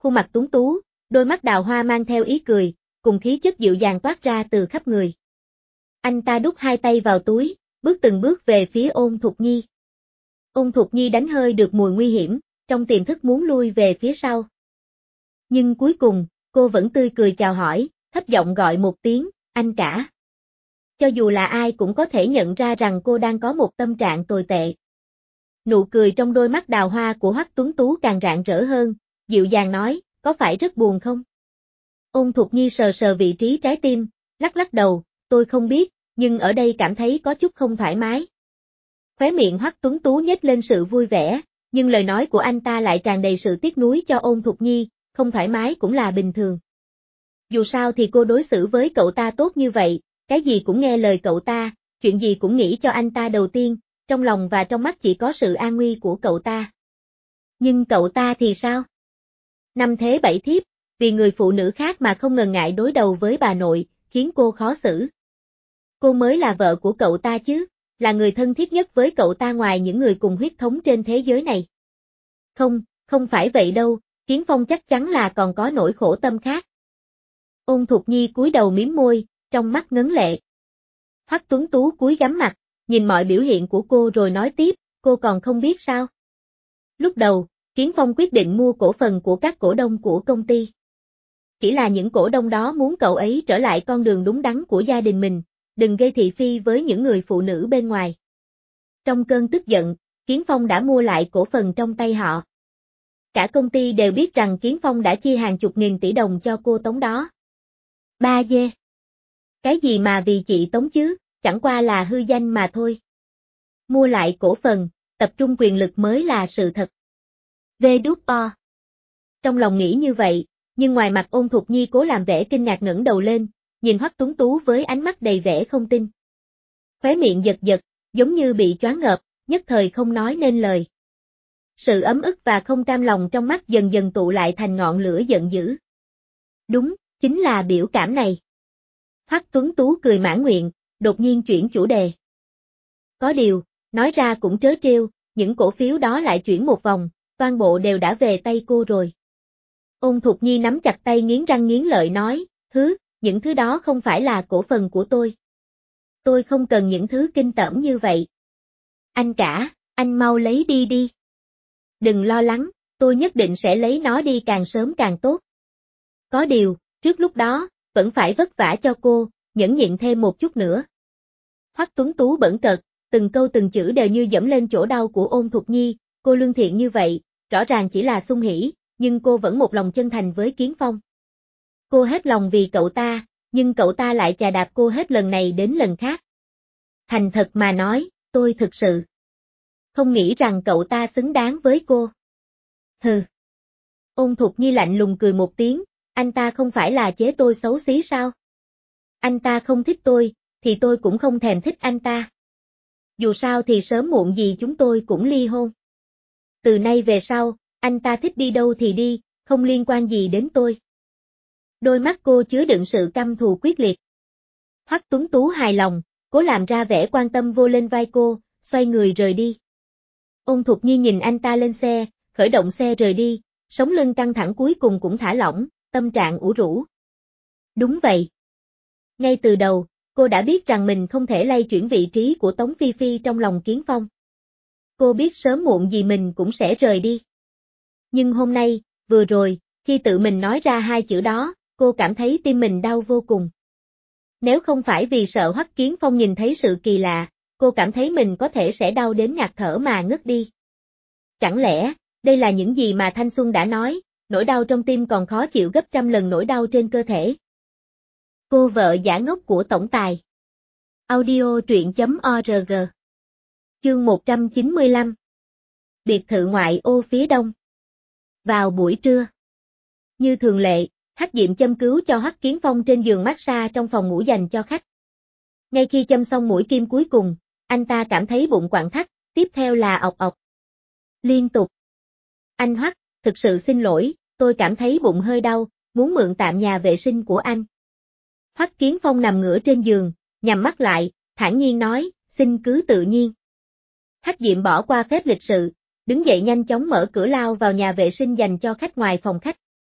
khuôn mặt tuấn tú, đôi mắt đào hoa mang theo ý cười, cùng khí chất dịu dàng toát ra từ khắp người. Anh ta đút hai tay vào túi, bước từng bước về phía Ôn Thục Nhi. Ôn Thục Nhi đánh hơi được mùi nguy hiểm, trong tiềm thức muốn lui về phía sau. Nhưng cuối cùng, cô vẫn tươi cười chào hỏi, thấp giọng gọi một tiếng, anh cả. Cho dù là ai cũng có thể nhận ra rằng cô đang có một tâm trạng tồi tệ. Nụ cười trong đôi mắt đào hoa của Hoắc Tuấn Tú càng rạng rỡ hơn, dịu dàng nói, có phải rất buồn không? Ôn Thục Nhi sờ sờ vị trí trái tim, lắc lắc đầu, tôi không biết, nhưng ở đây cảm thấy có chút không thoải mái. Khóe miệng Hoắc Tuấn Tú nhếch lên sự vui vẻ, nhưng lời nói của anh ta lại tràn đầy sự tiếc nuối cho Ôn Thục Nhi, không thoải mái cũng là bình thường. Dù sao thì cô đối xử với cậu ta tốt như vậy, cái gì cũng nghe lời cậu ta, chuyện gì cũng nghĩ cho anh ta đầu tiên, trong lòng và trong mắt chỉ có sự an nguy của cậu ta. Nhưng cậu ta thì sao? Năm thế bảy thiếp, vì người phụ nữ khác mà không ngần ngại đối đầu với bà nội, khiến cô khó xử. Cô mới là vợ của cậu ta chứ, là người thân thiết nhất với cậu ta ngoài những người cùng huyết thống trên thế giới này. Không, không phải vậy đâu, Kiến Phong chắc chắn là còn có nỗi khổ tâm khác. Ôn Thục Nhi cúi đầu mím môi, trong mắt ngấn lệ. Hoắc Tuấn Tú cúi gắm mặt, nhìn mọi biểu hiện của cô rồi nói tiếp, cô còn không biết sao. Lúc đầu, Kiến Phong quyết định mua cổ phần của các cổ đông của công ty. Chỉ là những cổ đông đó muốn cậu ấy trở lại con đường đúng đắn của gia đình mình, đừng gây thị phi với những người phụ nữ bên ngoài. Trong cơn tức giận, Kiến Phong đã mua lại cổ phần trong tay họ. Cả công ty đều biết rằng Kiến Phong đã chia hàng chục nghìn tỷ đồng cho cô Tống đó. Ba dê. Cái gì mà vì chị Tống chứ, chẳng qua là hư danh mà thôi. Mua lại cổ phần, tập trung quyền lực mới là sự thật. V.O. Trong lòng nghĩ như vậy, nhưng ngoài mặt Ôn Thục Nhi cố làm vẻ kinh ngạc ngẩng đầu lên, nhìn Hoắc Tuấn Tú với ánh mắt đầy vẻ không tin. Khóe miệng giật giật, giống như bị choáng ngợp, nhất thời không nói nên lời. Sự ấm ức và không cam lòng trong mắt dần dần tụ lại thành ngọn lửa giận dữ. Đúng, chính là biểu cảm này. Hoắc Tuấn Tú cười mãn nguyện, đột nhiên chuyển chủ đề. Có điều, nói ra cũng trớ trêu, những cổ phiếu đó lại chuyển một vòng, toàn bộ đều đã về tay cô rồi. Ôn Thục Nhi nắm chặt tay nghiến răng nghiến lợi nói, những thứ đó không phải là cổ phần của tôi. Tôi không cần những thứ kinh tởm như vậy. Anh cả, anh mau lấy đi đi. Đừng lo lắng, tôi nhất định sẽ lấy nó đi càng sớm càng tốt. Có điều, trước lúc đó, vẫn phải vất vả cho cô, nhẫn nhịn thêm một chút nữa. Hoắc Tuấn Tú bẩn cợt, từng câu từng chữ đều như dẫm lên chỗ đau của Ôn Thục Nhi, cô lương thiện như vậy, rõ ràng chỉ là xung hỉ, nhưng cô vẫn một lòng chân thành với Kiến Phong. Cô hết lòng vì cậu ta, nhưng cậu ta lại chà đạp cô hết lần này đến lần khác. Thành thật mà nói, tôi thực sự không nghĩ rằng cậu ta xứng đáng với cô. Hừ. Ôn Thục Nhi lạnh lùng cười một tiếng, anh ta không phải là chế tôi xấu xí sao? Anh ta không thích tôi, thì tôi cũng không thèm thích anh ta. Dù sao thì sớm muộn gì chúng tôi cũng ly hôn. Từ nay về sau, anh ta thích đi đâu thì đi, không liên quan gì đến tôi. Đôi mắt cô chứa đựng sự căm thù quyết liệt. Hoắc Tuấn Tú hài lòng, cố làm ra vẻ quan tâm vô lên vai cô, xoay người rời đi. Ôn Thục Nhi nhìn anh ta lên xe, khởi động xe rời đi, sống lưng căng thẳng cuối cùng cũng thả lỏng, tâm trạng ủ rũ. Đúng vậy. Ngay từ đầu, cô đã biết rằng mình không thể lay chuyển vị trí của Tống Phi Phi trong lòng Kiến Phong. Cô biết sớm muộn gì mình cũng sẽ rời đi. Nhưng hôm nay, vừa rồi, khi tự mình nói ra hai chữ đó, cô cảm thấy tim mình đau vô cùng. Nếu không phải vì sợ Hoắc Kiến Phong nhìn thấy sự kỳ lạ, cô cảm thấy mình có thể sẽ đau đến ngạt thở mà ngất đi. Chẳng lẽ, đây là những gì mà thanh xuân đã nói, nỗi đau trong tim còn khó chịu gấp trăm lần nỗi đau trên cơ thể. Cô vợ giả ngốc của tổng tài. Audio truyện.org. Chương 195. Biệt thự ngoại ô phía đông. Vào buổi trưa. Như thường lệ, Hắc Diệm châm cứu cho Hoắc Kiến Phong trên giường massage trong phòng ngủ dành cho khách. Ngay khi châm xong mũi kim cuối cùng, anh ta cảm thấy bụng quặn thắt, tiếp theo là ọc ọc. Liên tục. Anh Hoắc, thực sự xin lỗi, tôi cảm thấy bụng hơi đau, muốn mượn tạm nhà vệ sinh của anh. Hoắc Kiến Phong nằm ngửa trên giường, nhắm mắt lại, thản nhiên nói, xin cứ tự nhiên. Hắc Diệm bỏ qua phép lịch sự, đứng dậy nhanh chóng mở cửa lao vào nhà vệ sinh dành cho khách ngoài phòng khách.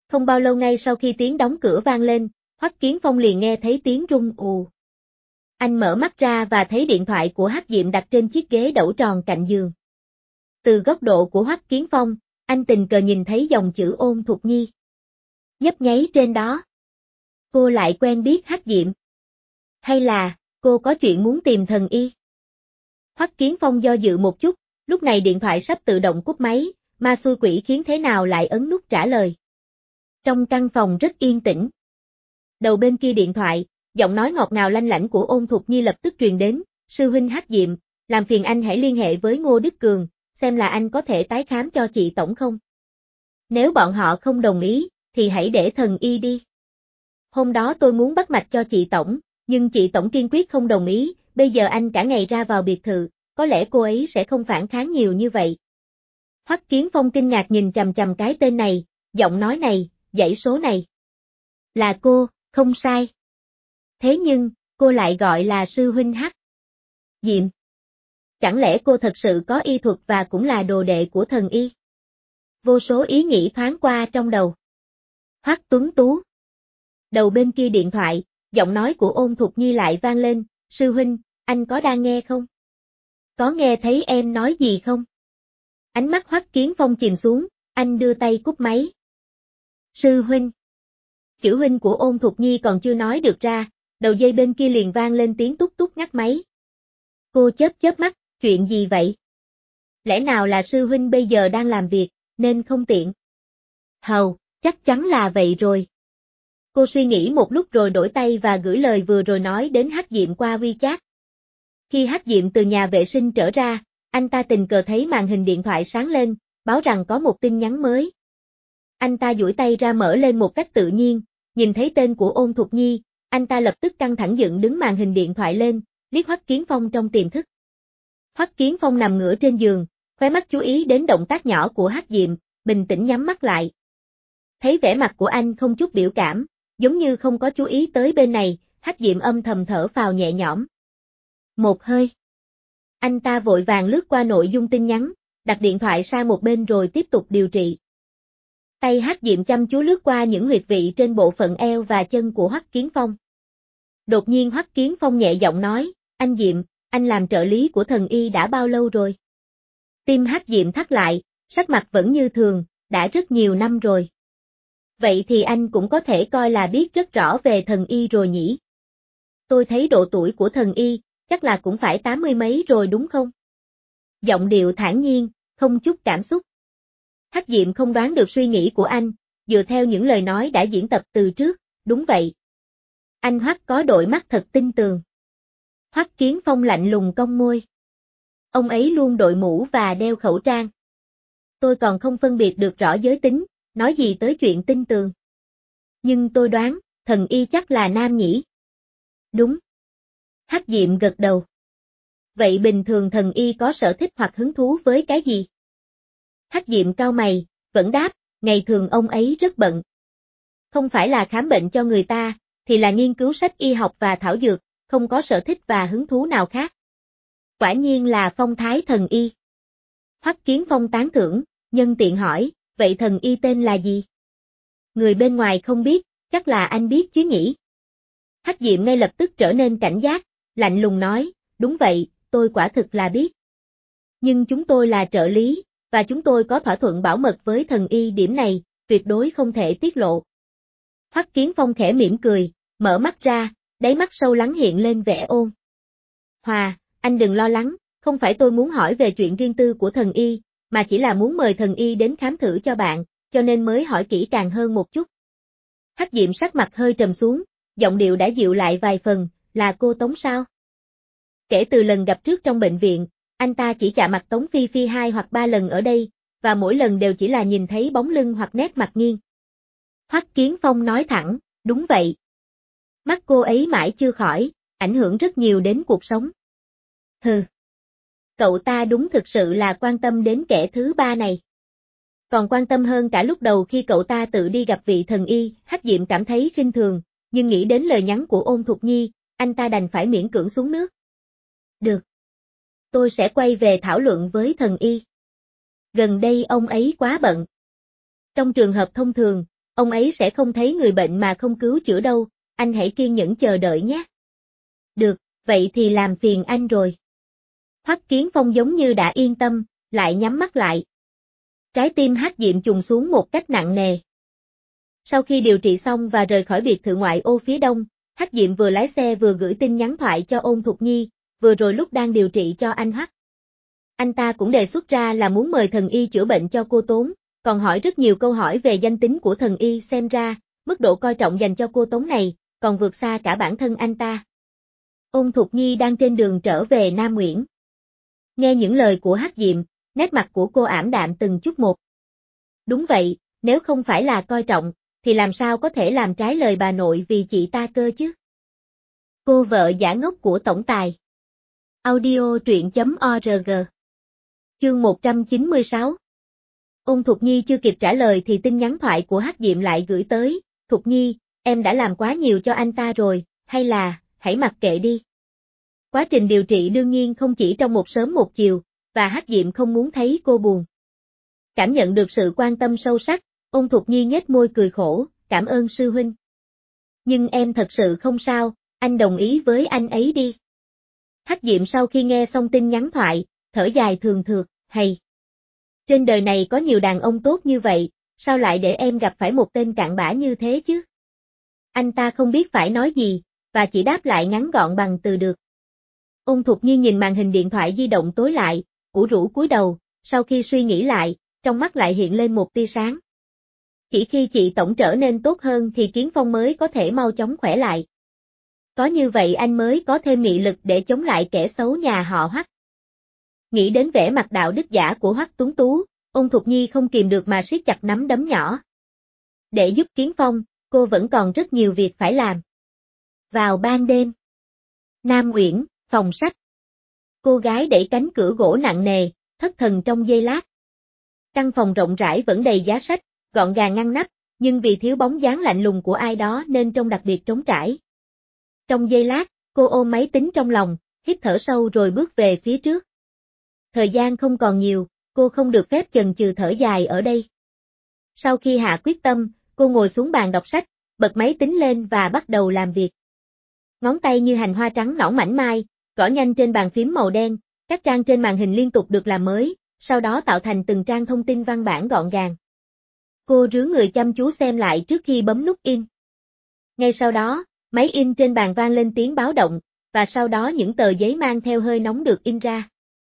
Không bao lâu ngay sau khi tiếng đóng cửa vang lên, Hoắc Kiến Phong liền nghe thấy tiếng rung ù. Anh mở mắt ra và thấy điện thoại của Hắc Diệm đặt trên chiếc ghế đẩu tròn cạnh giường. Từ góc độ của Hoắc Kiến Phong, anh tình cờ nhìn thấy dòng chữ Ôn Thục Nhi. Nhấp nháy trên đó. Cô lại quen biết Hắc Diệm. Hay là, cô có chuyện muốn tìm thần y? Hoắc Kiến Phong do dự một chút, lúc này điện thoại sắp tự động cúp máy, ma xui quỷ khiến thế nào lại ấn nút trả lời. Trong căn phòng rất yên tĩnh. Đầu bên kia điện thoại, giọng nói ngọt ngào lanh lảnh của Ôn Thục Nhi lập tức truyền đến, sư huynh Hắc Diệm, làm phiền anh hãy liên hệ với Ngô Đức Cường, xem là anh có thể tái khám cho chị tổng không. Nếu bọn họ không đồng ý, thì hãy để thần y đi. Hôm đó tôi muốn bắt mạch cho chị tổng, nhưng chị tổng kiên quyết không đồng ý, bây giờ anh cả ngày ra vào biệt thự, có lẽ cô ấy sẽ không phản kháng nhiều như vậy. Hoắc Kiến Phong kinh ngạc nhìn chằm chằm cái tên này, giọng nói này, dãy số này. Là cô, không sai. Thế nhưng, cô lại gọi là sư huynh Hắc Diệm. Chẳng lẽ cô thật sự có y thuật và cũng là đồ đệ của thần y? Vô số ý nghĩ thoáng qua trong đầu. Hoắc Tuấn Tú. Đầu bên kia điện thoại, giọng nói của Ôn Thục Nhi lại vang lên, sư huynh, anh có đang nghe không? Có nghe thấy em nói gì không? Ánh mắt Hoắc Kiến Phong chìm xuống, anh đưa tay cúp máy. Sư huynh. Chữ huynh của Ôn Thục Nhi còn chưa nói được ra, đầu dây bên kia liền vang lên tiếng tút tút ngắt máy. Cô chớp mắt, chuyện gì vậy? Lẽ nào là sư huynh bây giờ đang làm việc, nên không tiện? Hầu, chắc chắn là vậy rồi. Cô suy nghĩ một lúc rồi đổi tay và gửi lời vừa rồi nói đến Hắc Diệm qua WeChat. Khi Hắc Diệm từ nhà vệ sinh trở ra, anh ta tình cờ thấy màn hình điện thoại sáng lên, báo rằng có một tin nhắn mới. Anh ta duỗi tay ra mở lên một cách tự nhiên, nhìn thấy tên của Ôn Thục Nhi, anh ta lập tức căng thẳng dựng đứng màn hình điện thoại lên, liếc Hoắc Kiến Phong trong tiềm thức. Hoắc Kiến Phong nằm ngửa trên giường, khóe mắt chú ý đến động tác nhỏ của Hắc Diệm, bình tĩnh nhắm mắt lại. Thấy vẻ mặt của anh không chút biểu cảm, giống như không có chú ý tới bên này, Hắc Diệm âm thầm thở phào nhẹ nhõm. Một hơi. Anh ta vội vàng lướt qua nội dung tin nhắn, đặt điện thoại sang một bên rồi tiếp tục điều trị. Tay Hắc Diệm chăm chú lướt qua những huyệt vị trên bộ phận eo và chân của Hoắc Kiến Phong. Đột nhiên Hoắc Kiến Phong nhẹ giọng nói, anh Diệm, anh làm trợ lý của thần y đã bao lâu rồi? Tim Hắc Diệm thắt lại, sắc mặt vẫn như thường, đã rất nhiều năm rồi. Vậy thì anh cũng có thể coi là biết rất rõ về thần y rồi nhỉ? Tôi thấy độ tuổi của thần y, chắc là cũng phải 80 mấy rồi đúng không? Giọng điệu thản nhiên, không chút cảm xúc. Hắc Diệm không đoán được suy nghĩ của anh, dựa theo những lời nói đã diễn tập từ trước, đúng vậy. Anh Hoắc có đôi mắt thật tinh tường. Hoắc Kiến Phong lạnh lùng cong môi. Ông ấy luôn đội mũ và đeo khẩu trang. Tôi còn không phân biệt được rõ giới tính, nói gì tới chuyện tinh tường. Nhưng tôi đoán, thần y chắc là nam nhỉ? Đúng. Hắc Diệm gật đầu. Vậy bình thường thần y có sở thích hoặc hứng thú với cái gì? Hắc Diệm cau mày, vẫn đáp, ngày thường ông ấy rất bận. Không phải là khám bệnh cho người ta, thì là nghiên cứu sách y học và thảo dược, không có sở thích và hứng thú nào khác. Quả nhiên là phong thái thần y. Hoắc Kiến Phong tán thưởng, nhân tiện hỏi, vậy thần y tên là gì? Người bên ngoài không biết, chắc là anh biết chứ nhỉ? Hắc Diệm ngay lập tức trở nên cảnh giác, lạnh lùng nói, đúng vậy, tôi quả thực là biết. Nhưng chúng tôi là trợ lý, và chúng tôi có thỏa thuận bảo mật với thần y, điểm này, tuyệt đối không thể tiết lộ. Hoắc Kiến Phong khẽ mỉm cười, mở mắt ra, đáy mắt sâu lắng hiện lên vẻ ôn hòa, anh đừng lo lắng, không phải tôi muốn hỏi về chuyện riêng tư của thần y, mà chỉ là muốn mời thần y đến khám thử cho bạn, cho nên mới hỏi kỹ càng hơn một chút. Hắc Diệm sắc mặt hơi trầm xuống, giọng điệu đã dịu lại vài phần, là cô Tống sao? Kể từ lần gặp trước trong bệnh viện, anh ta chỉ chạm mặt Tống Phi Phi 2 hoặc 3 lần ở đây, và mỗi lần đều chỉ là nhìn thấy bóng lưng hoặc nét mặt nghiêng. Hoắc Kiến Phong nói thẳng, đúng vậy. Mắt cô ấy mãi chưa khỏi, ảnh hưởng rất nhiều đến cuộc sống. Hừ. Cậu ta đúng thực sự là quan tâm đến kẻ thứ ba này. Còn quan tâm hơn cả lúc đầu khi cậu ta tự đi gặp vị thần y, Hắc Diệm cảm thấy khinh thường, nhưng nghĩ đến lời nhắn của Ôn Thục Nhi, anh ta đành phải miễn cưỡng xuống nước. Được. Tôi sẽ quay về thảo luận với thần y. Gần đây ông ấy quá bận. Trong trường hợp thông thường, Ông ấy sẽ không thấy người bệnh mà không cứu chữa đâu, anh hãy kiên nhẫn chờ đợi nhé. Được, vậy thì làm phiền anh rồi. Hoắc Kiến Phong giống như đã yên tâm, lại nhắm mắt lại. Trái tim Hắc Diệm trùng xuống một cách nặng nề. Sau khi điều trị xong và rời khỏi biệt thự ngoại ô phía đông, Hắc Diệm vừa lái xe vừa gửi tin nhắn thoại cho Ôn Thục Nhi, vừa rồi lúc đang điều trị cho anh Hoắc. Anh ta cũng đề xuất ra là muốn mời thần y chữa bệnh cho cô Tốn, còn hỏi rất nhiều câu hỏi về danh tính của thần y, xem ra, mức độ coi trọng dành cho cô Tốn này, còn vượt xa cả bản thân anh ta. Ôn Thục Nhi đang trên đường trở về Nam Nguyễn. Nghe những lời của Hắc Diệm, nét mặt của cô ảm đạm từng chút một. Đúng vậy, nếu không phải là coi trọng, thì làm sao có thể làm trái lời bà nội vì chị ta cơ chứ? Cô vợ giả ngốc của tổng tài. Audio truyện.org. Chương 196. Ôn Thục Nhi chưa kịp trả lời thì tin nhắn thoại của Hắc Diệm lại gửi tới. Thục Nhi, em đã làm quá nhiều cho anh ta rồi, hay là, hãy mặc kệ đi. Quá trình điều trị đương nhiên không chỉ trong một sớm một chiều, và Hắc Diệm không muốn thấy cô buồn. Cảm nhận được sự quan tâm sâu sắc, Ôn Thục Nhi nhếch môi cười khổ, cảm ơn sư huynh. Nhưng em thật sự không sao, anh đồng ý với anh ấy đi. Hắc Diệm sau khi nghe xong tin nhắn thoại, thở dài thường thượt, hay. Trên đời này có nhiều đàn ông tốt như vậy, sao lại để em gặp phải một tên cặn bã như thế chứ? Anh ta không biết phải nói gì, và chỉ đáp lại ngắn gọn bằng từ được. Ôn Thục Nhi nhìn màn hình điện thoại di động tối lại, ủ rũ cúi đầu, sau khi suy nghĩ lại, trong mắt lại hiện lên một tia sáng. Chỉ khi chị tổng trở nên tốt hơn thì Kiến Phong mới có thể mau chóng khỏe lại. Có như vậy anh mới có thêm nghị lực để chống lại kẻ xấu nhà họ Hoắc. Nghĩ đến vẻ mặt đạo đức giả của Hoắc Tuấn Tú, Ôn Thục Nhi không kìm được mà siết chặt nắm đấm nhỏ. Để giúp Kiến Phong, cô vẫn còn rất nhiều việc phải làm. Vào ban đêm. Nam Uyển, phòng sách. Cô gái đẩy cánh cửa gỗ nặng nề, thất thần trong giây lát. Căn phòng rộng rãi vẫn đầy giá sách, gọn gàng ngăn nắp, nhưng vì thiếu bóng dáng lạnh lùng của ai đó nên trông đặc biệt trống trải. Trong giây lát, cô ôm máy tính trong lòng, hít thở sâu rồi bước về phía trước. Thời gian không còn nhiều, cô không được phép chần chừ thở dài ở đây. Sau khi hạ quyết tâm, cô ngồi xuống bàn đọc sách, bật máy tính lên và bắt đầu làm việc. Ngón tay như hành hoa trắng nõn mảnh mai, gõ nhanh trên bàn phím màu đen, các trang trên màn hình liên tục được làm mới, sau đó tạo thành từng trang thông tin văn bản gọn gàng. Cô rướn người chăm chú xem lại trước khi bấm nút in. Ngay sau đó, máy in trên bàn vang lên tiếng báo động, và sau đó những tờ giấy mang theo hơi nóng được in ra.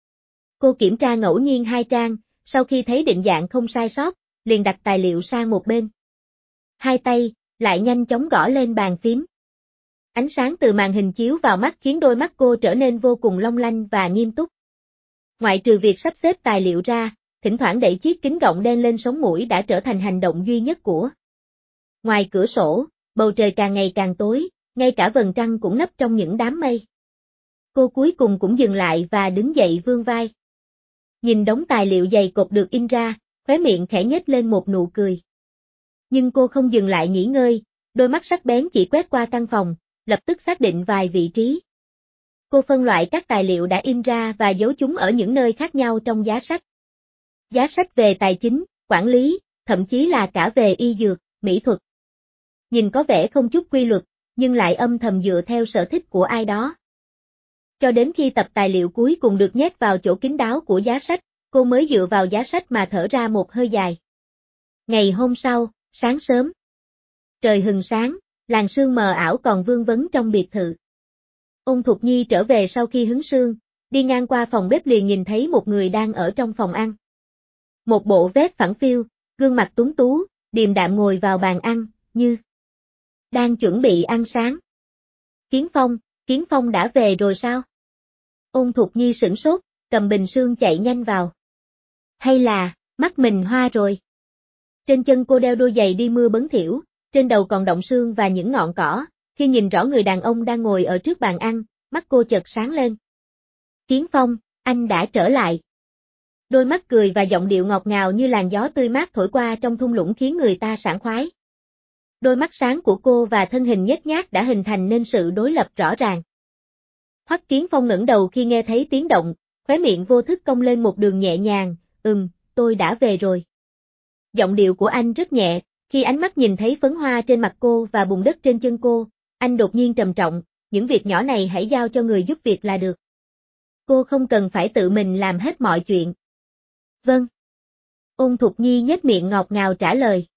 Cô kiểm tra ngẫu nhiên 2 trang, sau khi thấy định dạng không sai sót, liền đặt tài liệu sang một bên. Hai tay, lại nhanh chóng gõ lên bàn phím. Ánh sáng từ màn hình chiếu vào mắt khiến đôi mắt cô trở nên vô cùng long lanh và nghiêm túc. Ngoại trừ việc sắp xếp tài liệu ra, thỉnh thoảng đẩy chiếc kính gọng đen lên sống mũi đã trở thành hành động duy nhất của. Ngoài cửa sổ, bầu trời càng ngày càng tối, ngay cả vầng trăng cũng nấp trong những đám mây. Cô cuối cùng cũng dừng lại và đứng dậy vươn vai. Nhìn đống tài liệu dày cộp được in ra, khóe miệng khẽ nhếch lên một nụ cười. Nhưng cô không dừng lại nghỉ ngơi, đôi mắt sắc bén chỉ quét qua căn phòng, lập tức xác định vài vị trí. Cô phân loại các tài liệu đã in ra và giấu chúng ở những nơi khác nhau trong giá sách. Giá sách về tài chính, quản lý, thậm chí là cả về y dược, mỹ thuật. Nhìn có vẻ không chút quy luật, nhưng lại âm thầm dựa theo sở thích của ai đó. Cho đến khi tập tài liệu cuối cùng được nhét vào chỗ kín đáo của giá sách, cô mới dựa vào giá sách mà thở ra một hơi dài. Ngày hôm sau, sáng sớm. Trời hừng sáng, làn sương mờ ảo còn vương vấn trong biệt thự. Ôn Thục Nhi trở về sau khi hứng sương, đi ngang qua phòng bếp liền nhìn thấy một người đang ở trong phòng ăn. Một bộ vest phẳng phiu, gương mặt tuấn tú, điềm đạm ngồi vào bàn ăn, như đang chuẩn bị ăn sáng. Kiến Phong đã về rồi sao? Ôn Thục Nhi sửng sốt, cầm bình sương chạy nhanh vào. Hay là, mắt mình hoa rồi? Trên chân cô đeo đôi giày đi mưa bẩn thỉu, trên đầu còn đọng sương và những ngọn cỏ, khi nhìn rõ người đàn ông đang ngồi ở trước bàn ăn, mắt cô chợt sáng lên. Kiến Phong, anh đã trở lại. Đôi mắt cười và giọng điệu ngọt ngào như làn gió tươi mát thổi qua trong thung lũng khiến người ta sảng khoái. Đôi mắt sáng của cô và thân hình nhếch nhác đã hình thành nên sự đối lập rõ ràng. Hoắc Kiến Phong ngẩng đầu khi nghe thấy tiếng động, khóe miệng vô thức cong lên một đường nhẹ nhàng, tôi đã về rồi. Giọng điệu của anh rất nhẹ, Khi ánh mắt nhìn thấy phấn hoa trên mặt cô và bùn đất trên chân cô, anh đột nhiên trầm trọng, những việc nhỏ này hãy giao cho người giúp việc là được. Cô không cần phải tự mình làm hết mọi chuyện. Vâng. Ôn Thục Nhi nhếch miệng ngọt ngào trả lời.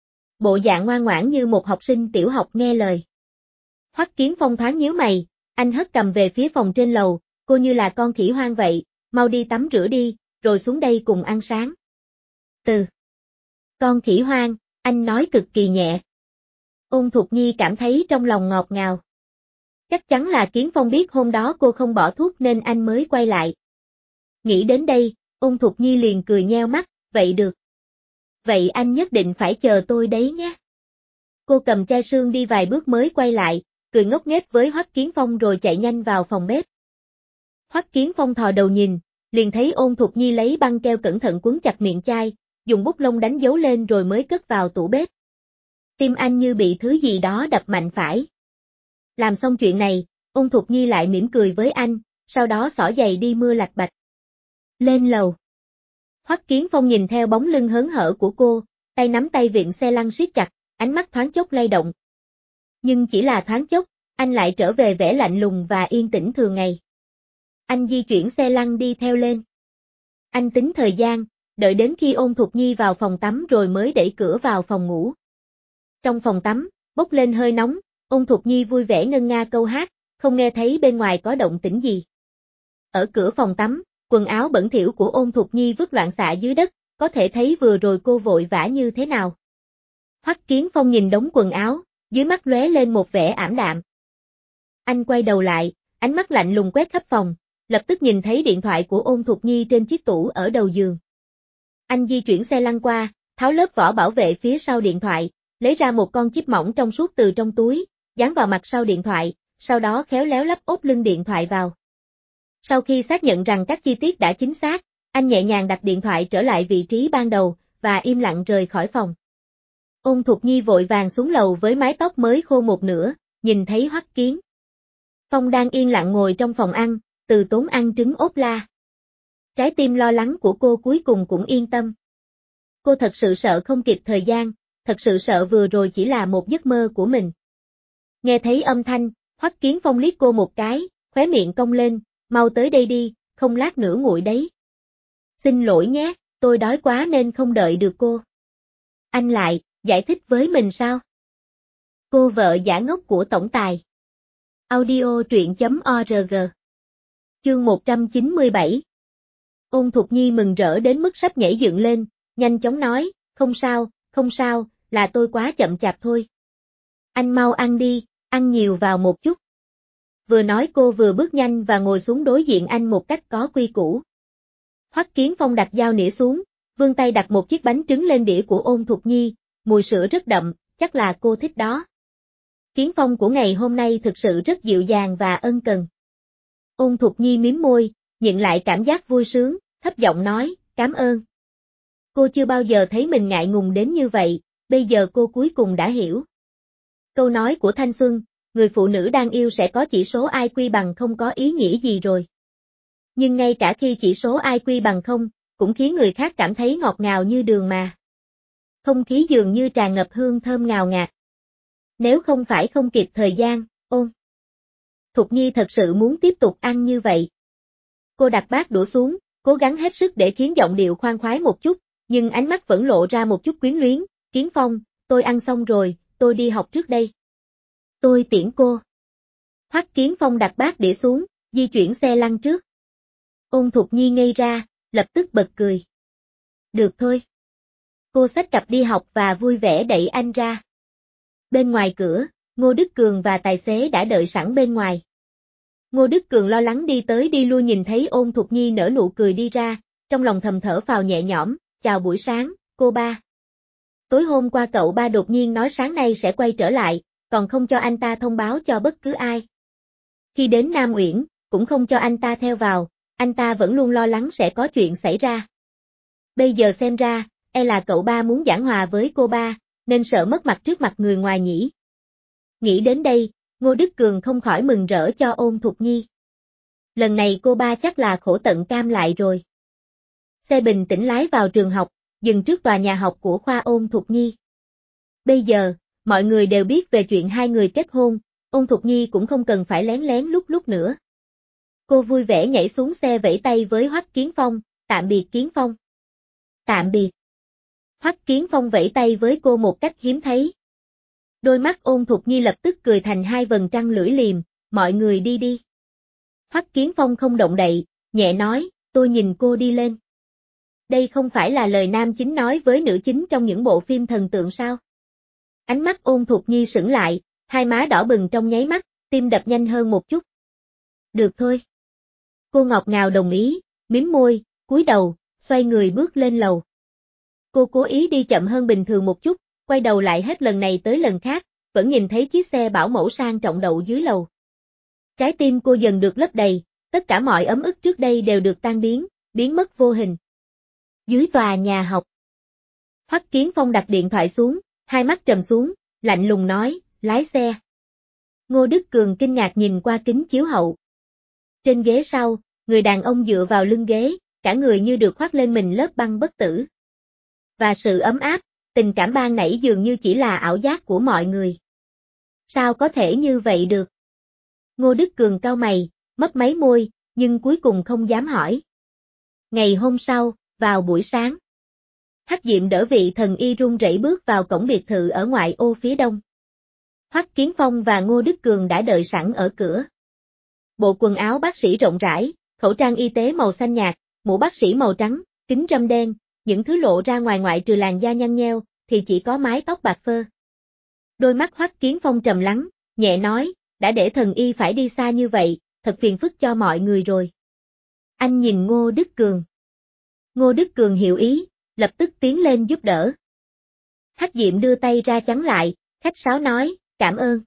Bộ dạng ngoan ngoãn như một học sinh tiểu học nghe lời. Hoắc Kiến Phong thoáng nhíu mày, anh hất cầm về phía phòng trên lầu, cô như là con khỉ hoang vậy, mau đi tắm rửa đi, rồi xuống đây cùng ăn sáng. Từ. Con khỉ hoang, anh nói cực kỳ nhẹ. Ôn Thục Nhi cảm thấy trong lòng ngọt ngào. Chắc chắn là Kiến Phong biết hôm đó cô không bỏ thuốc nên anh mới quay lại. Nghĩ đến đây, Ôn Thục Nhi liền cười nheo mắt, vậy được. Vậy anh nhất định phải chờ tôi đấy nhé. Cô cầm chai sương đi vài bước mới quay lại, cười ngốc nghếch với Hoắc Kiến Phong rồi chạy nhanh vào phòng bếp. Hoắc Kiến Phong thò đầu nhìn, liền thấy Ôn Thục Nhi lấy băng keo cẩn thận quấn chặt miệng chai, dùng bút lông đánh dấu lên rồi mới cất vào tủ bếp. Tim anh như bị thứ gì đó đập mạnh phải. Làm xong chuyện này, Ôn Thục Nhi lại mỉm cười với anh, sau đó xỏ giày đi mưa lạch bạch. Lên lầu. Hoắc Kiến Phong nhìn theo bóng lưng hớn hở của cô, tay nắm tay vịn xe lăn siết chặt, ánh mắt thoáng chốc lay động. Nhưng chỉ là thoáng chốc, anh lại trở về vẻ lạnh lùng và yên tĩnh thường ngày. Anh di chuyển xe lăn đi theo lên. Anh tính thời gian, đợi đến khi Ôn Thục Nhi vào phòng tắm rồi mới đẩy cửa vào phòng ngủ. Trong phòng tắm, bốc lên hơi nóng, Ôn Thục Nhi vui vẻ ngân nga câu hát, không nghe thấy bên ngoài có động tĩnh gì. Ở cửa phòng tắm, quần áo bẩn thỉu của Ôn Thục Nhi vứt loạn xạ dưới đất, có thể thấy vừa rồi cô vội vã như thế nào. Hoắc Kiến Phong nhìn đống quần áo, dưới mắt lóe lên một vẻ ảm đạm. Anh quay đầu lại, ánh mắt lạnh lùng quét khắp phòng, lập tức nhìn thấy điện thoại của Ôn Thục Nhi trên chiếc tủ ở đầu giường. Anh di chuyển xe lăn qua, tháo lớp vỏ bảo vệ phía sau điện thoại, lấy ra một con chip mỏng trong suốt từ trong túi, dán vào mặt sau điện thoại, sau đó khéo léo lắp ốp lưng điện thoại vào. Sau khi xác nhận rằng các chi tiết đã chính xác, anh nhẹ nhàng đặt điện thoại trở lại vị trí ban đầu, và im lặng rời khỏi phòng. Ôn Thục Nhi vội vàng xuống lầu với mái tóc mới khô một nửa, nhìn thấy Hoắc Kiến Phong đang yên lặng ngồi trong phòng ăn, từ tốn ăn trứng ốp la. Trái tim lo lắng của cô cuối cùng cũng yên tâm. Cô thật sự sợ không kịp thời gian, thật sự sợ vừa rồi chỉ là một giấc mơ của mình. Nghe thấy âm thanh, Hoắc Kiến Phong liếc cô một cái, khóe miệng cong lên, mau tới đây đi, không lát nữa nguội đấy. Xin lỗi nhé, tôi đói quá nên không đợi được cô. Anh lại, giải thích với mình sao? Cô vợ giả ngốc của tổng tài. Audio truyện.org. Chương 197. Ôn Thục Nhi mừng rỡ đến mức sắp nhảy dựng lên, nhanh chóng nói, không sao, là tôi quá chậm chạp thôi. Anh mau ăn đi, ăn nhiều vào một chút. Vừa nói cô vừa bước nhanh và ngồi xuống đối diện anh một cách có quy củ. Hoắc Kiến Phong đặt dao nĩa xuống, vươn tay đặt một chiếc bánh trứng lên đĩa của Ôn Thục Nhi, mùi sữa rất đậm, chắc là cô thích đó. Kiến Phong của ngày hôm nay thực sự rất dịu dàng và ân cần. Ôn Thục Nhi mím môi, nhận lại cảm giác vui sướng, thấp giọng nói, cảm ơn. Cô chưa bao giờ thấy mình ngại ngùng đến như vậy, bây giờ cô cuối cùng đã hiểu. Câu nói của thanh xuân, người phụ nữ đang yêu sẽ có chỉ số IQ bằng không có ý nghĩa gì rồi. Nhưng ngay cả khi chỉ số IQ bằng không, cũng khiến người khác cảm thấy ngọt ngào như đường mà. Không khí dường như tràn ngập hương thơm ngào ngạt. Nếu không phải không kịp thời gian, Ôn Thục Nhi thật sự muốn tiếp tục ăn như vậy. Cô đặt bát đũa xuống, cố gắng hết sức để khiến giọng điệu khoan khoái một chút, nhưng ánh mắt vẫn lộ ra một chút quyến luyến. Kiến Phong, tôi ăn xong rồi, tôi đi học trước đây. Tôi tiễn cô. Hoắc Kiến Phong đặt bát đĩa xuống, di chuyển xe lăn trước. Ôn Thục Nhi ngây ra, lập tức bật cười. Được thôi. Cô xách cặp đi học và vui vẻ đẩy anh ra. Bên ngoài cửa, Ngô Đức Cường và tài xế đã đợi sẵn bên ngoài. Ngô Đức Cường lo lắng đi tới đi lui nhìn thấy Ôn Thục Nhi nở nụ cười đi ra, trong lòng thầm thở phào nhẹ nhõm, chào buổi sáng, cô ba. Tối hôm qua cậu ba đột nhiên nói sáng nay sẽ quay trở lại, còn không cho anh ta thông báo cho bất cứ ai. Khi đến Nam Uyển, cũng không cho anh ta theo vào, anh ta vẫn luôn lo lắng sẽ có chuyện xảy ra. Bây giờ xem ra, là cậu ba muốn giảng hòa với cô ba, nên sợ mất mặt trước mặt người ngoài nhỉ. Nghĩ đến đây, Ngô Đức Cường không khỏi mừng rỡ cho Ôn Thục Nhi. Lần này cô ba chắc là khổ tận cam lại rồi. Xe bình tĩnh lái vào trường học, dừng trước tòa nhà học của khoa Ôn Thục Nhi. Bây giờ, mọi người đều biết về chuyện hai người kết hôn, Ôn Thục Nhi cũng không cần phải lén lén lút lút nữa. Cô vui vẻ nhảy xuống xe vẫy tay với Hoắc Kiến Phong, tạm biệt Kiến Phong. Tạm biệt. Hoắc Kiến Phong vẫy tay với cô một cách hiếm thấy. Đôi mắt Ôn Thục Nhi lập tức cười thành hai vầng trăng lưỡi liềm, mọi người đi đi. Hoắc Kiến Phong không động đậy, nhẹ nói, tôi nhìn cô đi lên. Đây không phải là lời nam chính nói với nữ chính trong những bộ phim thần tượng sao? Ánh mắt Ôn Thục Nhi sững lại, hai má đỏ bừng trong nháy mắt, tim đập nhanh hơn một chút. Được thôi. Cô ngọt ngào đồng ý, mím môi, cúi đầu, xoay người bước lên lầu. Cô cố ý đi chậm hơn bình thường một chút, quay đầu lại hết lần này tới lần khác, vẫn nhìn thấy chiếc xe bảo mẫu sang trọng đậu dưới lầu. Trái tim cô dần được lấp đầy, tất cả mọi ấm ức trước đây đều được tan biến, biến mất vô hình. Dưới tòa nhà học. Hoắc Kiến Phong đặt điện thoại xuống, hai mắt trầm xuống, lạnh lùng nói, lái xe. Ngô Đức Cường kinh ngạc nhìn qua kính chiếu hậu. Trên ghế sau, người đàn ông dựa vào lưng ghế, cả người như được khoác lên mình lớp băng bất tử. Và sự ấm áp, tình cảm ban nãy dường như chỉ là ảo giác của mọi người. Sao có thể như vậy được? Ngô Đức Cường cau mày, mấp máy môi, nhưng cuối cùng không dám hỏi. Ngày hôm sau, vào buổi sáng. Hách Diệm đỡ vị thần y run rẩy bước vào cổng biệt thự ở ngoại ô phía đông. Hoắc Kiến Phong và Ngô Đức Cường đã đợi sẵn ở cửa. Bộ quần áo bác sĩ rộng rãi, khẩu trang y tế màu xanh nhạt, mũ bác sĩ màu trắng, kính râm đen, những thứ lộ ra ngoài ngoại trừ làn da nhăn nheo, thì chỉ có mái tóc bạc phơ. Đôi mắt Hoắc Kiến Phong trầm lắng, nhẹ nói, đã để thần y phải đi xa như vậy, thật phiền phức cho mọi người rồi. Anh nhìn Ngô Đức Cường. Ngô Đức Cường hiểu ý, lập tức tiến lên giúp đỡ. Hách Diệm đưa tay ra chắn lại, khách sáo nói, cảm ơn.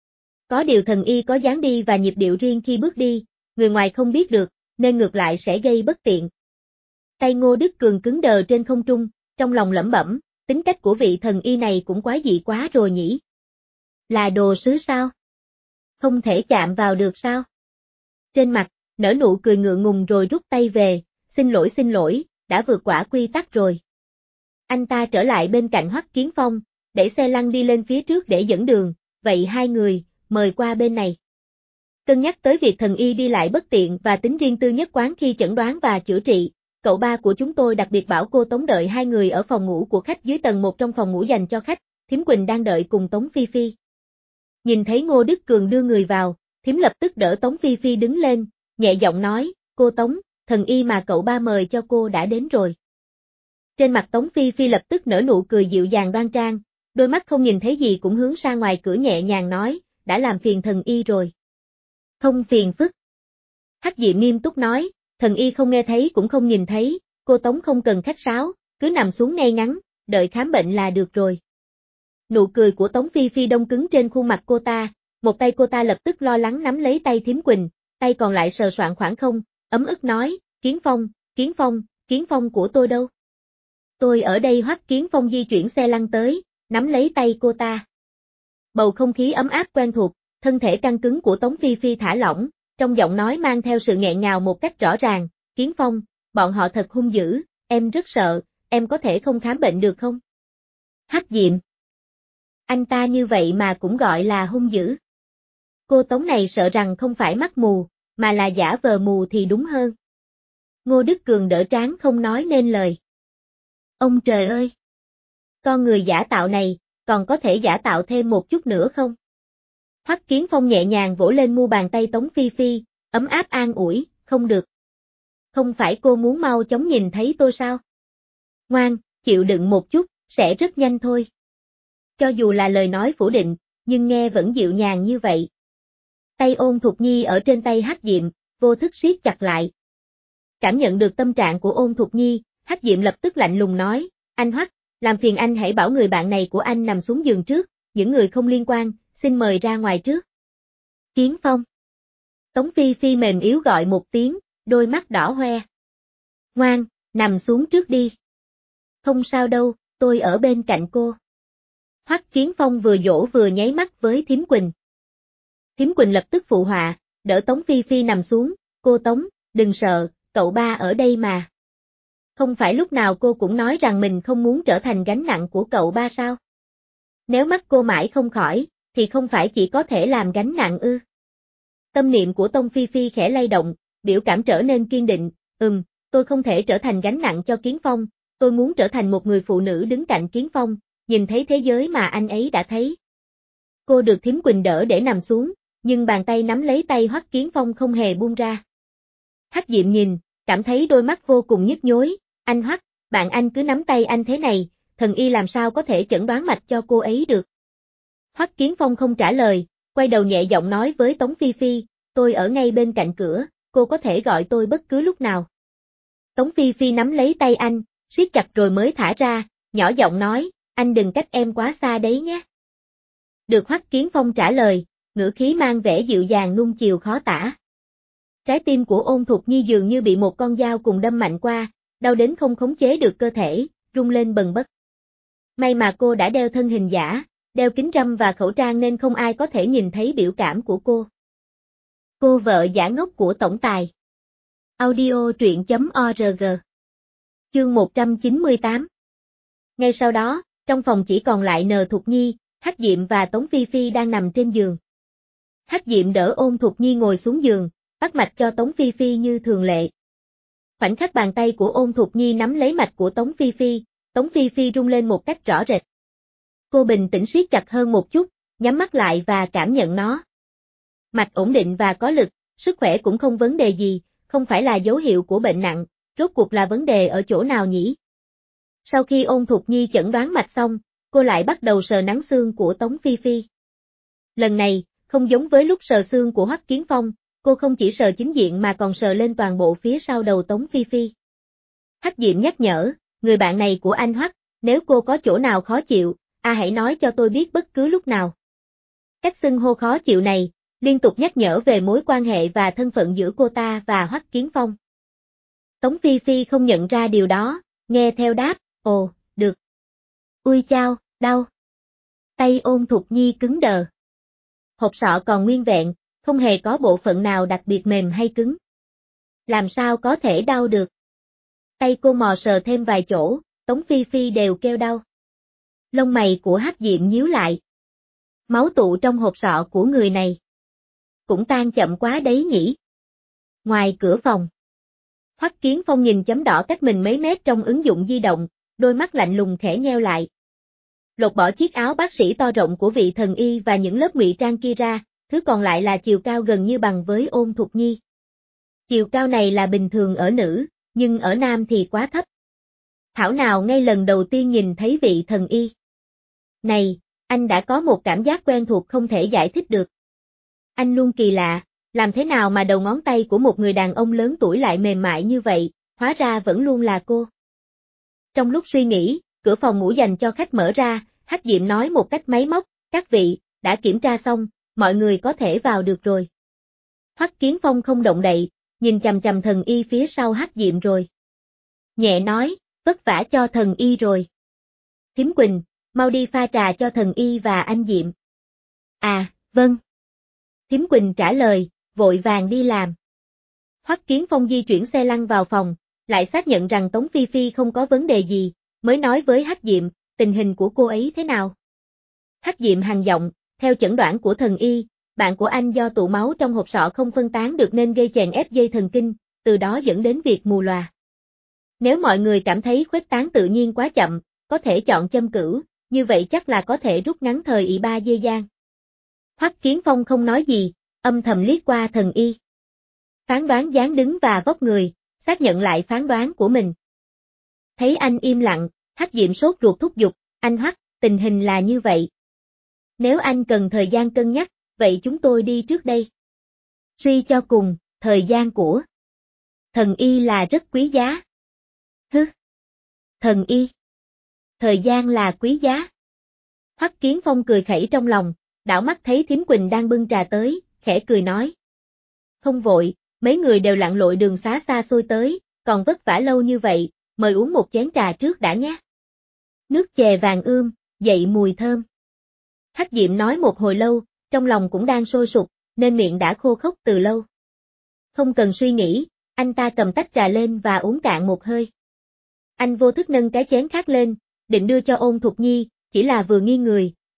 Có điều thần y có dáng đi và nhịp điệu riêng khi bước đi, người ngoài không biết được, nên ngược lại sẽ gây bất tiện. Tay Ngô Đức Cường cứng đờ trên không trung, trong lòng lẩm bẩm, tính cách của vị thần y này cũng quái dị quá rồi nhỉ. Là đồ sứ sao? Không thể chạm vào được sao? Trên mặt, nở nụ cười ngượng ngùng rồi rút tay về, xin lỗi, đã vượt qua quy tắc rồi. Anh ta trở lại bên cạnh Hoắc Kiến Phong, đẩy xe lăn đi lên phía trước để dẫn đường, vậy hai người, mời qua bên này. Cân nhắc tới việc thần y đi lại bất tiện và tính riêng tư nhất quán khi chẩn đoán và chữa trị, cậu ba của chúng tôi đặc biệt bảo cô Tống đợi hai người ở phòng ngủ của khách dưới tầng 1 trong phòng ngủ dành cho khách, Thím Quỳnh đang đợi cùng Tống Phi Phi. Nhìn thấy Ngô Đức Cường đưa người vào, Thím lập tức đỡ Tống Phi Phi đứng lên, nhẹ giọng nói, cô Tống, thần y mà cậu ba mời cho cô đã đến rồi. Trên mặt Tống Phi Phi lập tức nở nụ cười dịu dàng đoan trang, đôi mắt không nhìn thấy gì cũng hướng ra ngoài cửa nhẹ nhàng nói, đã làm phiền thần y rồi. Không phiền phức. Hách Diệm nghiêm túc nói, thần y không nghe thấy cũng không nhìn thấy, cô Tống không cần khách sáo, cứ nằm xuống ngay ngắn, đợi khám bệnh là được rồi. Nụ cười của Tống Phi Phi đông cứng trên khuôn mặt cô ta, một tay cô ta lập tức lo lắng nắm lấy tay Thím Quỳnh, tay còn lại sờ soạng khoảng không, ấm ức nói, Kiến Phong của tôi đâu? Tôi ở đây. Hoắc Kiến Phong di chuyển xe lăn tới, nắm lấy tay cô ta. Bầu không khí ấm áp quen thuộc, thân thể căng cứng của Tống Phi Phi thả lỏng, trong giọng nói mang theo sự nghẹn ngào một cách rõ ràng, Kiến Phong, bọn họ thật hung dữ, em rất sợ, em có thể không khám bệnh được không? Hách Diệm. Anh ta như vậy mà cũng gọi là hung dữ. Cô Tống này sợ rằng không phải mắt mù, mà là giả vờ mù thì đúng hơn. Ngô Đức Cường đỡ trán không nói nên lời. Ông trời ơi! Con người giả tạo này, còn có thể giả tạo thêm một chút nữa không? Hoắc Kiến Phong nhẹ nhàng vỗ lên mu bàn tay Tống Phi Phi, ấm áp an ủi, không được. Không phải cô muốn mau chóng nhìn thấy tôi sao? Ngoan, chịu đựng một chút, sẽ rất nhanh thôi. Cho dù là lời nói phủ định, nhưng nghe vẫn dịu nhàng như vậy. Tay Ôn Thục Nhi ở trên tay Hách Diệm, vô thức siết chặt lại. Cảm nhận được tâm trạng của Ôn Thục Nhi, Hách Diệm lập tức lạnh lùng nói, anh Hoắc, làm phiền anh hãy bảo người bạn này của anh nằm xuống giường trước, những người không liên quan, xin mời ra ngoài trước. Kiến Phong. Tống Phi Phi mềm yếu gọi một tiếng, đôi mắt đỏ hoe. Ngoan, nằm xuống trước đi. Không sao đâu, tôi ở bên cạnh cô. Hoắc Kiến Phong vừa dỗ vừa nháy mắt với Thím Quỳnh. Thím Quỳnh lập tức phụ họa, đỡ Tống Phi Phi nằm xuống, cô Tống, đừng sợ, cậu ba ở đây mà. Không phải lúc nào cô cũng nói rằng mình không muốn trở thành gánh nặng của cậu ba sao? Nếu mắt cô mãi không khỏi, thì không phải chỉ có thể làm gánh nặng ư. Tâm niệm của Tông Phi Phi khẽ lay động, biểu cảm trở nên kiên định, tôi không thể trở thành gánh nặng cho Kiến Phong, tôi muốn trở thành một người phụ nữ đứng cạnh Kiến Phong, nhìn thấy thế giới mà anh ấy đã thấy. Cô được Thím Quỳnh đỡ để nằm xuống, nhưng bàn tay nắm lấy tay Hoắc Kiến Phong không hề buông ra. Hắc Diệm nhìn, cảm thấy đôi mắt vô cùng nhức nhối, anh Hoắc, bạn anh cứ nắm tay anh thế này, thần y làm sao có thể chẩn đoán mạch cho cô ấy được. Hoắc Kiến Phong không trả lời, quay đầu nhẹ giọng nói với Tống Phi Phi, tôi ở ngay bên cạnh cửa, cô có thể gọi tôi bất cứ lúc nào. Tống Phi Phi nắm lấy tay anh, siết chặt rồi mới thả ra, nhỏ giọng nói, anh đừng cách em quá xa đấy nhé. Được Hoắc Kiến Phong trả lời, ngữ khí mang vẻ dịu dàng nuông chiều khó tả. Trái tim của Ôn Thục Nhi dường như bị một con dao cùng đâm mạnh qua, đau đến không khống chế được cơ thể, rung lên bần bật. May mà cô đã đeo thân hình giả, đeo kính râm và khẩu trang nên không ai có thể nhìn thấy biểu cảm của cô. Cô vợ giả ngốc của tổng tài. Audio truyện.org. Chương 198. Ngay sau đó, trong phòng chỉ còn lại N Thục Nhi, Hắc Diệm và Tống Phi Phi đang nằm trên giường. Hắc Diệm đỡ Ôn Thục Nhi ngồi xuống giường, bắt mạch cho Tống Phi Phi như thường lệ. Khoảnh khắc bàn tay của Ôn Thục Nhi nắm lấy mạch của Tống Phi Phi rung lên một cách rõ rệt. Cô bình tĩnh siết chặt hơn một chút, nhắm mắt lại và cảm nhận nó. Mạch ổn định và có lực, sức khỏe cũng không vấn đề gì, không phải là dấu hiệu của bệnh nặng, rốt cuộc là vấn đề ở chỗ nào nhỉ? Sau khi Ôn Thục Nhi chẩn đoán mạch xong, cô lại bắt đầu sờ nắn xương của Tống Phi Phi. Lần này, không giống với lúc sờ xương của Hoắc Kiến Phong, cô không chỉ sờ chính diện mà còn sờ lên toàn bộ phía sau đầu Tống Phi Phi. Hắc Diệm nhắc nhở, người bạn này của anh Hoắc, nếu cô có chỗ nào khó chịu, hãy nói cho tôi biết bất cứ lúc nào. Cách xưng hô khó chịu này, liên tục nhắc nhở về mối quan hệ và thân phận giữa cô ta và Hoắc Kiến Phong. Tống Phi Phi không nhận ra điều đó, nghe theo đáp, ồ, được. Ui chao, đau. Tay Ôn Thục Nhi cứng đờ. Hộp sọ còn nguyên vẹn, không hề có bộ phận nào đặc biệt mềm hay cứng. Làm sao có thể đau được? Tay cô mò sờ thêm vài chỗ, Tống Phi Phi đều kêu đau. Lông mày của Hắc Diệm nhíu lại. Máu tụ trong hộp sọ của người này. Cũng tan chậm quá đấy nhỉ. Ngoài cửa phòng. Hoắc Kiến Phong nhìn chấm đỏ cách mình mấy mét trong ứng dụng di động, đôi mắt lạnh lùng khẽ nheo lại. Lột bỏ chiếc áo bác sĩ to rộng của vị thần y và những lớp ngụy trang kia ra, thứ còn lại là chiều cao gần như bằng với Ôn Thục Nhi. Chiều cao này là bình thường ở nữ, nhưng ở nam thì quá thấp. Thảo nào ngay lần đầu tiên nhìn thấy vị thần y. Này, anh đã có một cảm giác quen thuộc không thể giải thích được. Anh luôn kỳ lạ, làm thế nào mà đầu ngón tay của một người đàn ông lớn tuổi lại mềm mại như vậy, hóa ra vẫn luôn là cô. Trong lúc suy nghĩ, cửa phòng ngủ dành cho khách mở ra, Hắc Diệm nói một cách máy móc, các vị, đã kiểm tra xong, mọi người có thể vào được rồi. Hoắc Kiến Phong không động đậy, nhìn chằm chằm thần y phía sau Hắc Diệm rồi. Nhẹ nói, vất vả cho thần y rồi. Thím Quỳnh, mau đi pha trà cho thần y và anh Diệm. À, vâng. Thím Quỳnh trả lời, vội vàng đi làm. Hoắc Kiến Phong di chuyển xe lăn vào phòng, lại xác nhận rằng Tống Phi Phi không có vấn đề gì, mới nói với Hắc Diệm, tình hình của cô ấy thế nào? Hắc Diệm hằn giọng, theo chẩn đoán của thần y, bạn của anh do tụ máu trong hộp sọ không phân tán được nên gây chèn ép dây thần kinh, từ đó dẫn đến việc mù lòa. Nếu mọi người cảm thấy khuếch tán tự nhiên quá chậm, có thể chọn châm cửu, như vậy chắc là có thể rút ngắn thời ị ba dây giang. Hoắc Kiến Phong không nói gì, âm thầm liếc qua thần y. Phán đoán dáng đứng và vóc người, xác nhận lại phán đoán của mình. Thấy anh im lặng, Hắc Diệm sốt ruột thúc giục, anh Hoắc, tình hình là như vậy. Nếu anh cần thời gian cân nhắc, vậy chúng tôi đi trước đây. Suy cho cùng, thời gian của thần y là rất quý giá. Hứ! Thần y! Thời gian là quý giá. Hoắc Kiến Phong cười khẩy trong lòng, đảo mắt thấy Thím Quỳnh đang bưng trà tới, khẽ cười nói. Không vội, mấy người đều lặn lội đường xá xa xôi tới, còn vất vả lâu như vậy, mời uống một chén trà trước đã nhé. Nước chè vàng ươm, dậy mùi thơm. Hắc Diệm nói một hồi lâu, trong lòng cũng đang sôi sục, nên miệng đã khô khốc từ lâu. Không cần suy nghĩ, anh ta cầm tách trà lên và uống cạn một hơi. Anh vô thức nâng cái chén khác lên, định đưa cho Ôn Thục Nhi, chỉ là vừa nghiêng người,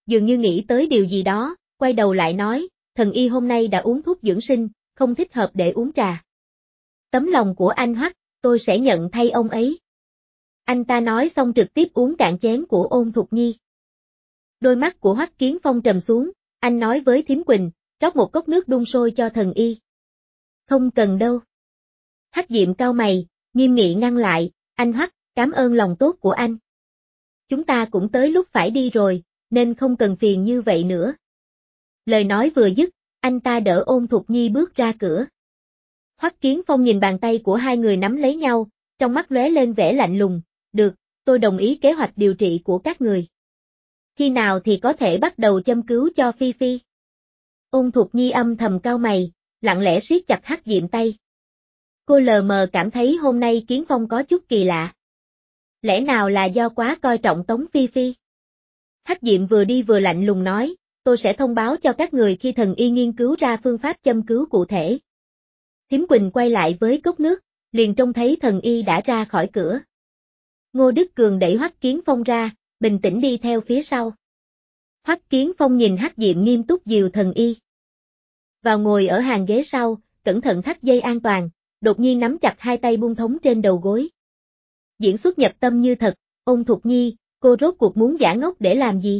dường như nghĩ tới điều gì đó, quay đầu lại nói, thần y hôm nay đã uống thuốc dưỡng sinh, không thích hợp để uống trà. Tấm lòng của anh Hoắc, tôi sẽ nhận thay ông ấy. Anh ta nói xong trực tiếp uống cạn chén của Ôn Thục Nhi. Đôi mắt của Hoắc Kiến Phong trầm xuống, anh nói với Thím Quỳnh, rót một cốc nước đun sôi cho thần y. Không cần đâu. Hắc Diệm cau mày, nghiêm nghị ngăn lại, anh Hoắc, cảm ơn lòng tốt của anh. Chúng ta cũng tới lúc phải đi rồi, nên không cần phiền như vậy nữa. Lời nói vừa dứt, anh ta đỡ Ôn Thục Nhi bước ra cửa. Hoắc Kiến Phong nhìn bàn tay của hai người nắm lấy nhau, trong mắt lóe lên vẻ lạnh lùng, được, tôi đồng ý kế hoạch điều trị của các người. Khi nào thì có thể bắt đầu châm cứu cho Phi Phi? Ôn Thục Nhi âm thầm cau mày, lặng lẽ siết chặt Hắc Diệm tay. Cô lờ mờ cảm thấy hôm nay Kiến Phong có chút kỳ lạ. Lẽ nào là do quá coi trọng Tống Phi Phi? Hắc Diệm vừa đi vừa lạnh lùng nói, tôi sẽ thông báo cho các người khi thần y nghiên cứu ra phương pháp châm cứu cụ thể. Thím Quỳnh quay lại với cốc nước, liền trông thấy thần y đã ra khỏi cửa. Ngô Đức Cường đẩy Hoắc Kiến Phong ra, bình tĩnh đi theo phía sau. Hoắc Kiến Phong nhìn Hắc Diệm nghiêm túc dìu thần y vào ngồi ở hàng ghế sau, cẩn thận thắt dây an toàn, đột nhiên nắm chặt hai tay buông thõng trên đầu gối. Diễn xuất nhập tâm như thật, Ôn Thục Nhi, cô rốt cuộc muốn giả ngốc để làm gì?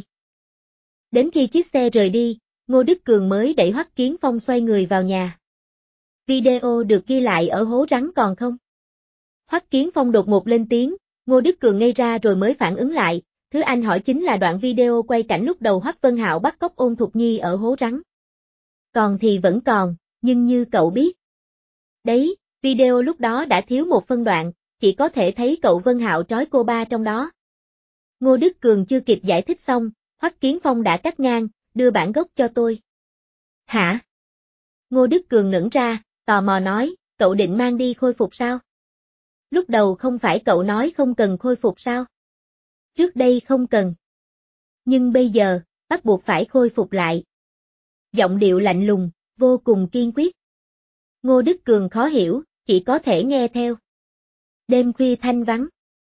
Đến khi chiếc xe rời đi, Ngô Đức Cường mới đẩy Hoắc Kiến Phong xoay người vào nhà. Video được ghi lại ở hố rắn còn không? Hoắc Kiến Phong đột ngột lên tiếng, Ngô Đức Cường ngây ra rồi mới phản ứng lại, thứ anh hỏi chính là đoạn video quay cảnh lúc đầu Hoắc Vân Hạo bắt cóc Ôn Thục Nhi ở hố rắn. Còn thì vẫn còn, nhưng như cậu biết. Đấy, video lúc đó đã thiếu một phân đoạn, chỉ có thể thấy cậu Vân Hạo trói cô ba trong đó. Ngô Đức Cường chưa kịp giải thích xong, Hoắc Kiến Phong đã cắt ngang, đưa bản gốc cho tôi. Hả? Ngô Đức Cường ngẩn ra, tò mò nói, cậu định mang đi khôi phục sao? Lúc đầu không phải cậu nói không cần khôi phục sao? Trước đây không cần. Nhưng bây giờ, bắt buộc phải khôi phục lại. Giọng điệu lạnh lùng, vô cùng kiên quyết. Ngô Đức Cường khó hiểu, chỉ có thể nghe theo. Đêm khuya thanh vắng.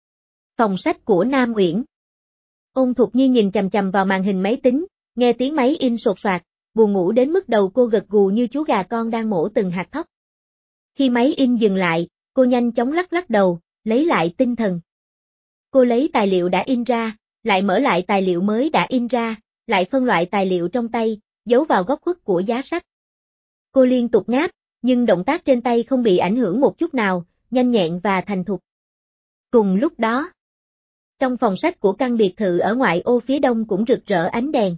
Phòng sách của Nam Uyển. Ôn Thục Nhi nhìn chằm chằm vào màn hình máy tính, nghe tiếng máy in sột soạt, buồn ngủ đến mức đầu cô gật gù như chú gà con đang mổ từng hạt thóc. Khi máy in dừng lại, cô nhanh chóng lắc lắc đầu, lấy lại tinh thần. Cô lấy tài liệu đã in ra, lại mở lại tài liệu mới đã in ra, lại phân loại tài liệu trong tay, giấu vào góc khuất của giá sách. Cô liên tục ngáp, nhưng động tác trên tay không bị ảnh hưởng một chút nào, nhanh nhẹn và thành thục. Cùng lúc đó, trong phòng sách của căn biệt thự ở ngoại ô phía đông cũng rực rỡ ánh đèn.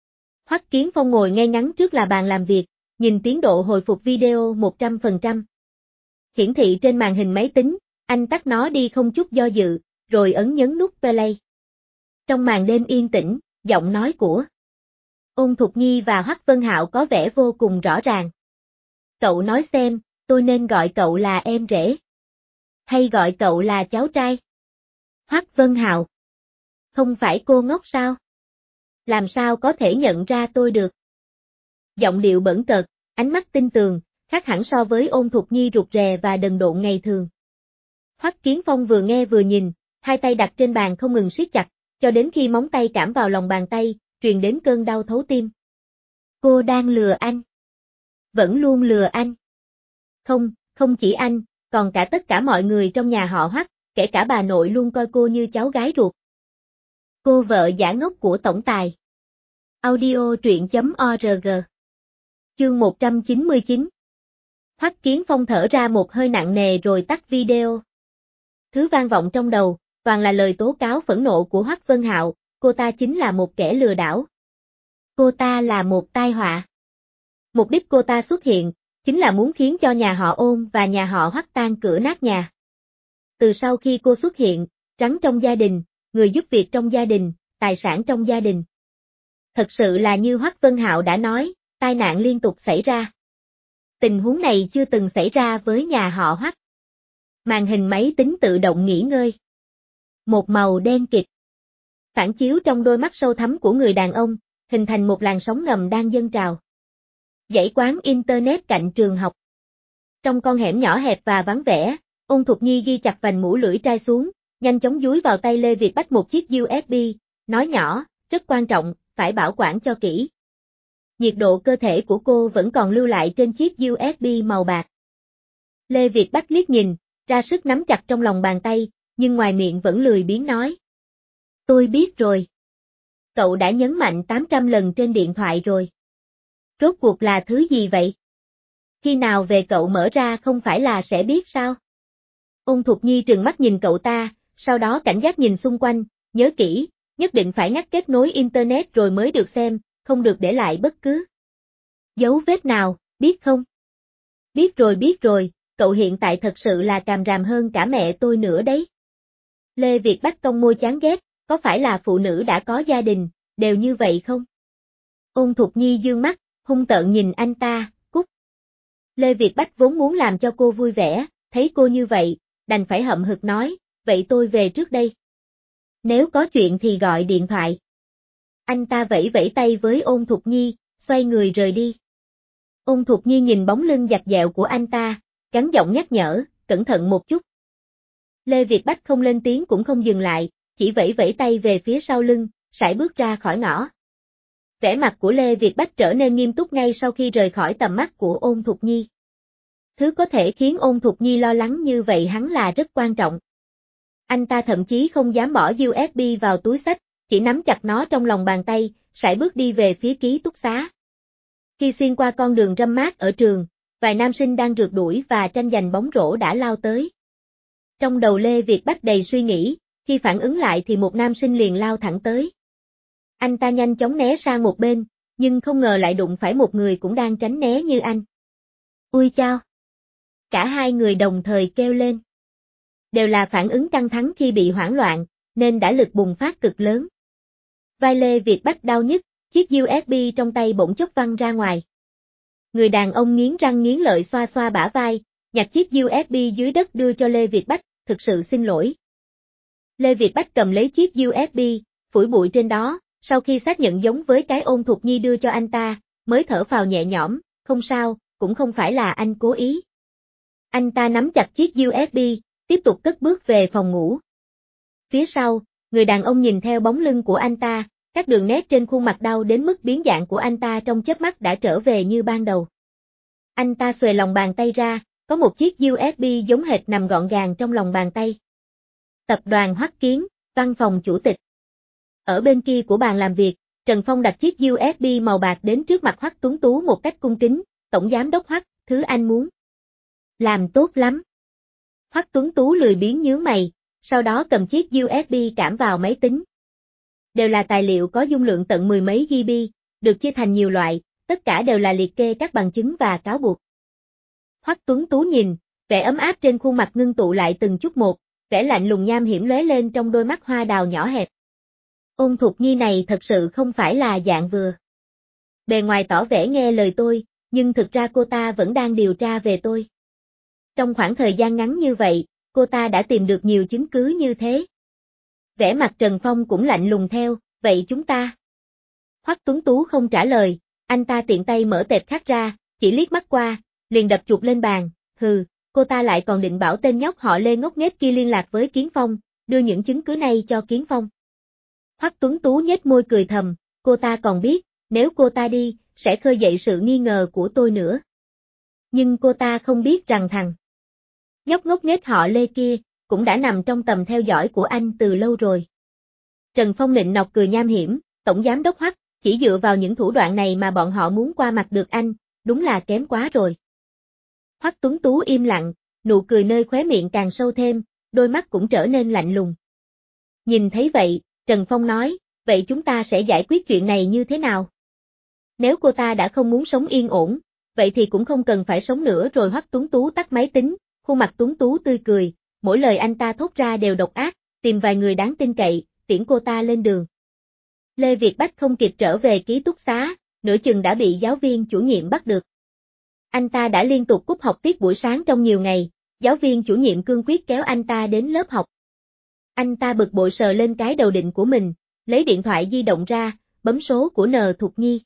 Hoắc Kiến Phong ngồi ngay ngắn trước là bàn làm việc, nhìn tiến độ hồi phục video 100%. Hiển thị trên màn hình máy tính, anh tắt nó đi không chút do dự, rồi ấn nhấn nút play. Trong màn đêm yên tĩnh, giọng nói của Ôn Thục Nhi và Hoắc Vân Hạo có vẻ vô cùng rõ ràng. Cậu nói xem, tôi nên gọi cậu là em rể, hay gọi cậu là cháu trai? Hoắc Vân Hạo. Không phải cô ngốc sao? Làm sao có thể nhận ra tôi được? Giọng điệu bẩn cợt, ánh mắt tinh tường, khác hẳn so với Ôn Thục Nhi rụt rè và đần độn ngày thường. Hoắc Kiến Phong vừa nghe vừa nhìn, hai tay đặt trên bàn không ngừng siết chặt, cho đến khi móng tay cảm vào lòng bàn tay, truyền đến cơn đau thấu tim. Cô đang lừa anh. Vẫn luôn lừa anh. Không, không chỉ anh, còn cả tất cả mọi người trong nhà họ Hoắc, kể cả bà nội luôn coi cô như cháu gái ruột. Cô vợ giả ngốc của tổng tài. Audio truyện.org. Chương 199. Hoắc Kiến Phong thở ra một hơi nặng nề rồi tắt video. Thứ vang vọng trong đầu, toàn là lời tố cáo phẫn nộ của Hoắc Vân Hạo, cô ta chính là một kẻ lừa đảo. Cô ta là một tai họa. Mục đích cô ta xuất hiện, chính là muốn khiến cho nhà họ Ôn và nhà họ Hoắc tan cửa nát nhà. Từ sau khi cô xuất hiện, rắn trong gia đình, người giúp việc trong gia đình, tài sản trong gia đình. Thật sự là như Hoắc Vân Hạo đã nói, tai nạn liên tục xảy ra. Tình huống này chưa từng xảy ra với nhà họ Hoắc. Màn hình máy tính tự động nghỉ ngơi. Một màu đen kịt. Phản chiếu trong đôi mắt sâu thẳm của người đàn ông, hình thành một làn sóng ngầm đang dâng trào. Dãy quán internet cạnh trường học. Trong con hẻm nhỏ hẹp và vắng vẻ, Ôn Thục Nhi ghi chặt vành mũ lưỡi trai xuống, nhanh chóng dúi vào tay Lê Việt Bách một chiếc USB, nói nhỏ, rất quan trọng, phải bảo quản cho kỹ. Nhiệt độ cơ thể của cô vẫn còn lưu lại trên chiếc USB màu bạc. Lê Việt Bách liếc nhìn, ra sức nắm chặt trong lòng bàn tay, nhưng ngoài miệng vẫn lười biếng nói. Tôi biết rồi. Cậu đã nhấn mạnh 800 lần trên điện thoại rồi. Rốt cuộc là thứ gì vậy? Khi nào về cậu mở ra không phải là sẽ biết sao? Ôn Thục Nhi trừng mắt nhìn cậu ta, sau đó cảnh giác nhìn xung quanh, nhớ kỹ, nhất định phải ngắt kết nối Internet rồi mới được xem, không được để lại bất cứ dấu vết nào, biết không? Biết rồi, cậu hiện tại thật sự là càm ràm hơn cả mẹ tôi nữa đấy. Lê Việt Bách cong môi chán ghét, có phải là phụ nữ đã có gia đình, đều như vậy không? Ôn Thục Nhi dương mắt, hung tợn nhìn anh ta, cút. Lê Việt Bách vốn muốn làm cho cô vui vẻ, thấy cô như vậy, đành phải hậm hực nói, vậy tôi về trước đây. Nếu có chuyện thì gọi điện thoại. Anh ta vẫy vẫy tay với Ôn Thục Nhi, xoay người rời đi. Ôn Thục Nhi nhìn bóng lưng dặt dẹo của anh ta, gắng giọng nhắc nhở, cẩn thận một chút. Lê Việt Bách không lên tiếng cũng không dừng lại, chỉ vẫy vẫy tay về phía sau lưng, sải bước ra khỏi ngõ. Vẻ mặt của Lê Việt Bách trở nên nghiêm túc ngay sau khi rời khỏi tầm mắt của Ôn Thục Nhi. Thứ có thể khiến Ôn Thục Nhi lo lắng như vậy hắn là rất quan trọng. Anh ta thậm chí không dám bỏ USB vào túi xách, chỉ nắm chặt nó trong lòng bàn tay, sải bước đi về phía ký túc xá. Khi xuyên qua con đường râm mát ở trường, vài nam sinh đang rượt đuổi và tranh giành bóng rổ đã lao tới. Trong đầu Lê Việt Bách đầy suy nghĩ, khi phản ứng lại thì một nam sinh liền lao thẳng tới. Anh ta nhanh chóng né sang một bên, nhưng không ngờ lại đụng phải một người cũng đang tránh né như anh. Ui chao! Cả hai người đồng thời kêu lên. Đều là phản ứng căng thẳng khi bị hoảng loạn, nên đã lực bùng phát cực lớn. Vai Lê Việt Bách đau nhức, chiếc USB trong tay bỗng chốc văng ra ngoài. Người đàn ông nghiến răng nghiến lợi xoa xoa bả vai, nhặt chiếc USB dưới đất đưa cho Lê Việt Bách, thực sự xin lỗi. Lê Việt Bách cầm lấy chiếc USB, phủi bụi trên đó, sau khi xác nhận giống với cái Ôn Thục Nhi đưa cho anh ta, mới thở phào nhẹ nhõm, không sao, cũng không phải là anh cố ý. Anh ta nắm chặt chiếc USB, tiếp tục cất bước về phòng ngủ. Phía sau, người đàn ông nhìn theo bóng lưng của anh ta, các đường nét trên khuôn mặt đau đến mức biến dạng của anh ta trong chớp mắt đã trở về như ban đầu. Anh ta xuề lòng bàn tay ra, có một chiếc USB giống hệt nằm gọn gàng trong lòng bàn tay. Tập đoàn Hoắc Kiến, văn phòng chủ tịch. Ở bên kia của bàn làm việc, Trần Phong đặt chiếc USB màu bạc đến trước mặt Hoắc Tuấn Tú một cách cung kính, Tổng Giám đốc Hoắc, thứ anh muốn. Làm tốt lắm. Hoắc Tuấn Tú lười biếng nhướng mày, sau đó cầm chiếc USB cảm vào máy tính. Đều là tài liệu có dung lượng tận mười mấy GB, được chia thành nhiều loại, tất cả đều là liệt kê các bằng chứng và cáo buộc. Hoắc Tuấn Tú nhìn, vẻ ấm áp trên khuôn mặt ngưng tụ lại từng chút một, vẻ lạnh lùng nham hiểm lóe lên trong đôi mắt hoa đào nhỏ hẹp. Ôn Thục Nhi này thật sự không phải là dạng vừa. Bề ngoài tỏ vẻ nghe lời tôi, nhưng thực ra cô ta vẫn đang điều tra về tôi. Trong khoảng thời gian ngắn như vậy, cô ta đã tìm được nhiều chứng cứ như thế. Vẻ mặt Trần Phong cũng lạnh lùng theo, vậy chúng ta? Hoắc Tuấn Tú không trả lời, anh ta tiện tay mở tệp khắc ra, chỉ liếc mắt qua, liền đập chuột lên bàn, hừ, cô ta lại còn định bảo tên nhóc họ Lê ngốc nghếch kia liên lạc với Kiến Phong, đưa những chứng cứ này cho Kiến Phong. Hoắc Tuấn Tú nhếch môi cười thầm, cô ta còn biết, nếu cô ta đi, sẽ khơi dậy sự nghi ngờ của tôi nữa. Nhưng cô ta không biết rằng thằng nhóc ngốc nghếch họ Lê kia, cũng đã nằm trong tầm theo dõi của anh từ lâu rồi. Trần Phong nịnh nọt cười nham hiểm, Tổng Giám đốc Hoắc, chỉ dựa vào những thủ đoạn này mà bọn họ muốn qua mặt được anh, đúng là kém quá rồi. Hoắc Tuấn Tú im lặng, nụ cười nơi khóe miệng càng sâu thêm, đôi mắt cũng trở nên lạnh lùng. Nhìn thấy vậy, Trần Phong nói, vậy chúng ta sẽ giải quyết chuyện này như thế nào? Nếu cô ta đã không muốn sống yên ổn, vậy thì cũng không cần phải sống nữa rồi. Hoắc Tuấn Tú tắt máy tính, khuôn mặt Tuấn Tú tươi cười, mỗi lời anh ta thốt ra đều độc ác, tìm vài người đáng tin cậy, tiễn cô ta lên đường. Lê Việt Bách không kịp trở về ký túc xá, nửa chừng đã bị giáo viên chủ nhiệm bắt được. Anh ta đã liên tục cúp học tiết buổi sáng trong nhiều ngày, giáo viên chủ nhiệm cương quyết kéo anh ta đến lớp học. Anh ta bực bội sờ lên cái đầu định của mình, lấy điện thoại di động ra, bấm số của N. Thục Nhi.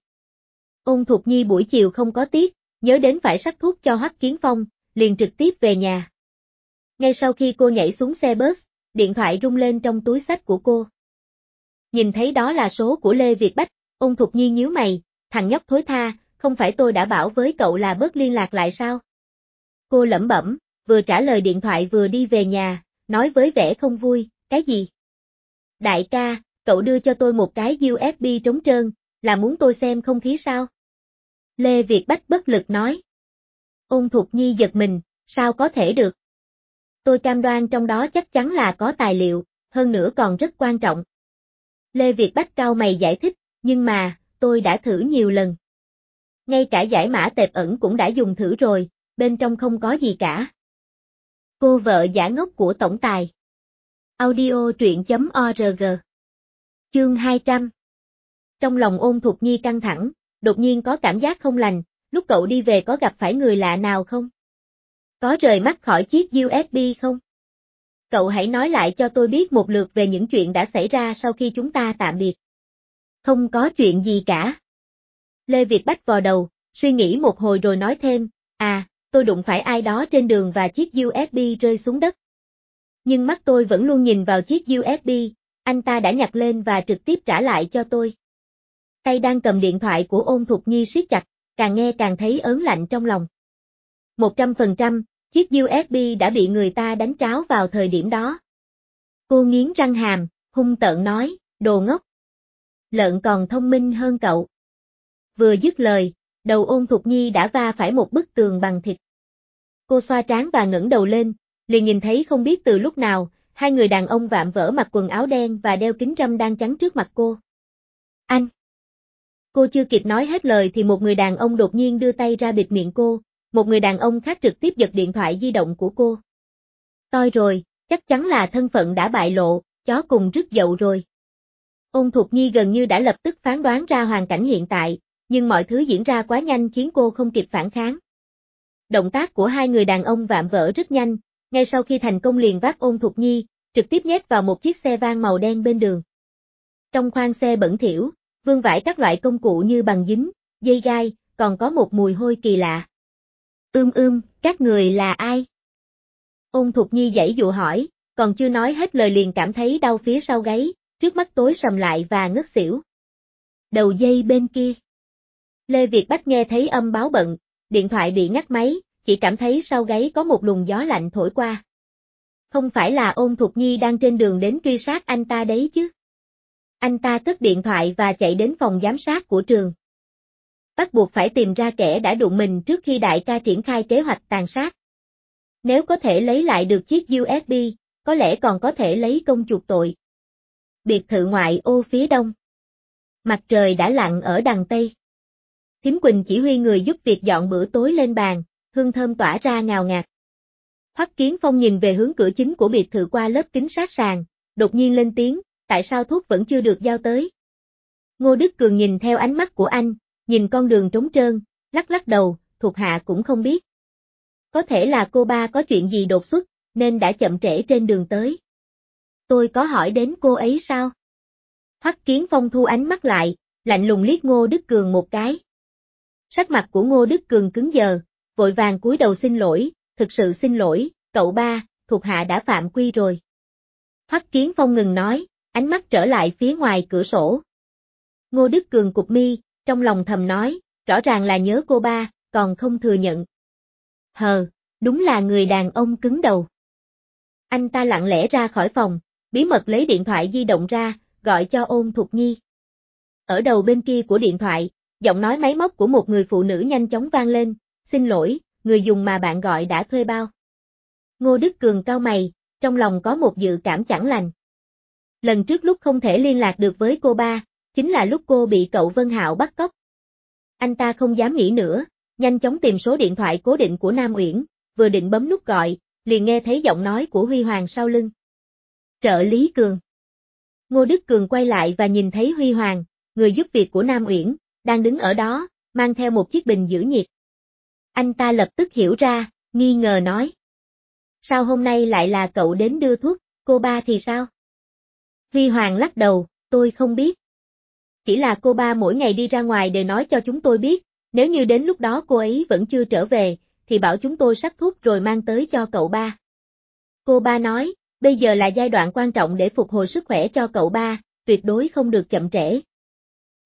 Ôn Thục Nhi buổi chiều không có tiết, nhớ đến phải sắc thuốc cho Hoắc Kiến Phong, liền trực tiếp về nhà. Ngay sau khi cô nhảy xuống xe bus, điện thoại rung lên trong túi xách của cô. Nhìn thấy đó là số của Lê Việt Bách, Ôn Thục Nhi nhíu mày, thằng nhóc thối tha, không phải tôi đã bảo với cậu là bớt liên lạc lại sao? Cô lẩm bẩm, vừa trả lời điện thoại vừa đi về nhà, nói với vẻ không vui, cái gì? Đại ca, cậu đưa cho tôi một cái USB trống trơn, là muốn tôi xem không khí sao? Lê Việt Bách bất lực nói. Ôn Thục Nhi giật mình, sao có thể được? Tôi cam đoan trong đó chắc chắn là có tài liệu, hơn nữa còn rất quan trọng. Lê Việt Bách cau mày giải thích, nhưng mà, tôi đã thử nhiều lần. Ngay cả giải mã tệp ẩn cũng đã dùng thử rồi, bên trong không có gì cả. Cô vợ giả ngốc của tổng tài. Audio truyện.org. Chương 200. Trong lòng Ôn Thục Nhi căng thẳng, đột nhiên có cảm giác không lành, lúc cậu đi về có gặp phải người lạ nào không? Có rời mắt khỏi chiếc USB không? Cậu hãy nói lại cho tôi biết một lượt về những chuyện đã xảy ra sau khi chúng ta tạm biệt. Không có chuyện gì cả. Lê Việt Bách vò đầu, suy nghĩ một hồi rồi nói thêm, tôi đụng phải ai đó trên đường và chiếc USB rơi xuống đất. Nhưng mắt tôi vẫn luôn nhìn vào chiếc USB, anh ta đã nhặt lên và trực tiếp trả lại cho tôi. Tay đang cầm điện thoại của Ôn Thục Nhi siết chặt, càng nghe càng thấy ớn lạnh trong lòng. 100%, chiếc USB đã bị người ta đánh tráo vào thời điểm đó. Cô nghiến răng hàm, hung tợn nói, đồ ngốc. Lợn còn thông minh hơn cậu. Vừa dứt lời, đầu Ôn Thục Nhi đã va phải một bức tường bằng thịt. Cô xoa trán và ngẩng đầu lên, liền nhìn thấy không biết từ lúc nào, hai người đàn ông vạm vỡ mặc quần áo đen và đeo kính râm đang chắn trước mặt cô. Anh! Cô chưa kịp nói hết lời thì một người đàn ông đột nhiên đưa tay ra bịt miệng cô, một người đàn ông khác trực tiếp giật điện thoại di động của cô. Toi rồi, chắc chắn là thân phận đã bại lộ, chó cùng rứt dậu rồi. Ôn Thục Nhi gần như đã lập tức phán đoán ra hoàn cảnh hiện tại, nhưng mọi thứ diễn ra quá nhanh khiến cô không kịp phản kháng. Động tác của hai người đàn ông vạm vỡ rất nhanh, ngay sau khi thành công liền vác Ôn Thục Nhi, trực tiếp nhét vào một chiếc xe van màu đen bên đường. Trong khoang xe bẩn thỉu, vương vãi các loại công cụ như bằng dính, dây gai, còn có một mùi hôi kỳ lạ. Các người là ai? Ôn Thục Nhi giãy dụa hỏi, còn chưa nói hết lời liền cảm thấy đau phía sau gáy, trước mắt tối sầm lại và ngất xỉu. Đầu dây bên kia. Lê Việt Bách nghe thấy âm báo bận, điện thoại bị ngắt máy, chỉ cảm thấy sau gáy có một luồng gió lạnh thổi qua. Không phải là Ôn Thục Nhi đang trên đường đến truy sát anh ta đấy chứ? Anh ta cất điện thoại và chạy đến phòng giám sát của trường. Bắt buộc phải tìm ra kẻ đã đụng mình trước khi đại ca triển khai kế hoạch tàn sát. Nếu có thể lấy lại được chiếc USB, có lẽ còn có thể lấy công chuộc tội. Biệt thự ngoại ô phía đông. Mặt trời đã lặn ở đằng tây. Thím Quỳnh chỉ huy người giúp việc dọn bữa tối lên bàn, hương thơm tỏa ra ngào ngạt. Hoắc Kiến Phong nhìn về hướng cửa chính của biệt thự qua lớp kính sát sàn, đột nhiên lên tiếng, tại sao thuốc vẫn chưa được giao tới? Ngô Đức Cường nhìn theo ánh mắt của anh, nhìn con đường trống trơn, lắc lắc đầu, thuộc hạ cũng không biết. Có thể là cô ba có chuyện gì đột xuất, nên đã chậm trễ trên đường tới. Tôi có hỏi đến cô ấy sao? Hoắc Kiến Phong thu ánh mắt lại, lạnh lùng liếc Ngô Đức Cường một cái. Sắc mặt của Ngô Đức Cường cứng đờ, vội vàng cúi đầu xin lỗi, thực sự xin lỗi, cậu ba, thuộc hạ đã phạm quy rồi. Hoắc Kiến Phong ngừng nói, ánh mắt trở lại phía ngoài cửa sổ. Ngô Đức Cường cụp mi, trong lòng thầm nói, rõ ràng là nhớ cô ba, còn không thừa nhận. Đúng là người đàn ông cứng đầu. Anh ta lặng lẽ ra khỏi phòng, bí mật lấy điện thoại di động ra, gọi cho Ôn Thục Nhi. Ở đầu bên kia của điện thoại, giọng nói máy móc của một người phụ nữ nhanh chóng vang lên, xin lỗi, người dùng mà bạn gọi đã thuê bao. Ngô Đức Cường cau mày, trong lòng có một dự cảm chẳng lành. Lần trước lúc không thể liên lạc được với cô ba, chính là lúc cô bị cậu Vân Hạo bắt cóc. Anh ta không dám nghĩ nữa, nhanh chóng tìm số điện thoại cố định của Nam Uyển, vừa định bấm nút gọi, liền nghe thấy giọng nói của Huy Hoàng sau lưng. Trợ lý Cường. Ngô Đức Cường quay lại và nhìn thấy Huy Hoàng, người giúp việc của Nam Uyển, đang đứng ở đó, mang theo một chiếc bình giữ nhiệt. Anh ta lập tức hiểu ra, nghi ngờ nói. Sao hôm nay lại là cậu đến đưa thuốc, cô ba thì sao? Huy Hoàng lắc đầu, tôi không biết. Chỉ là cô ba mỗi ngày đi ra ngoài đều nói cho chúng tôi biết, nếu như đến lúc đó cô ấy vẫn chưa trở về, thì bảo chúng tôi sắc thuốc rồi mang tới cho cậu ba. Cô ba nói, bây giờ là giai đoạn quan trọng để phục hồi sức khỏe cho cậu ba, tuyệt đối không được chậm trễ.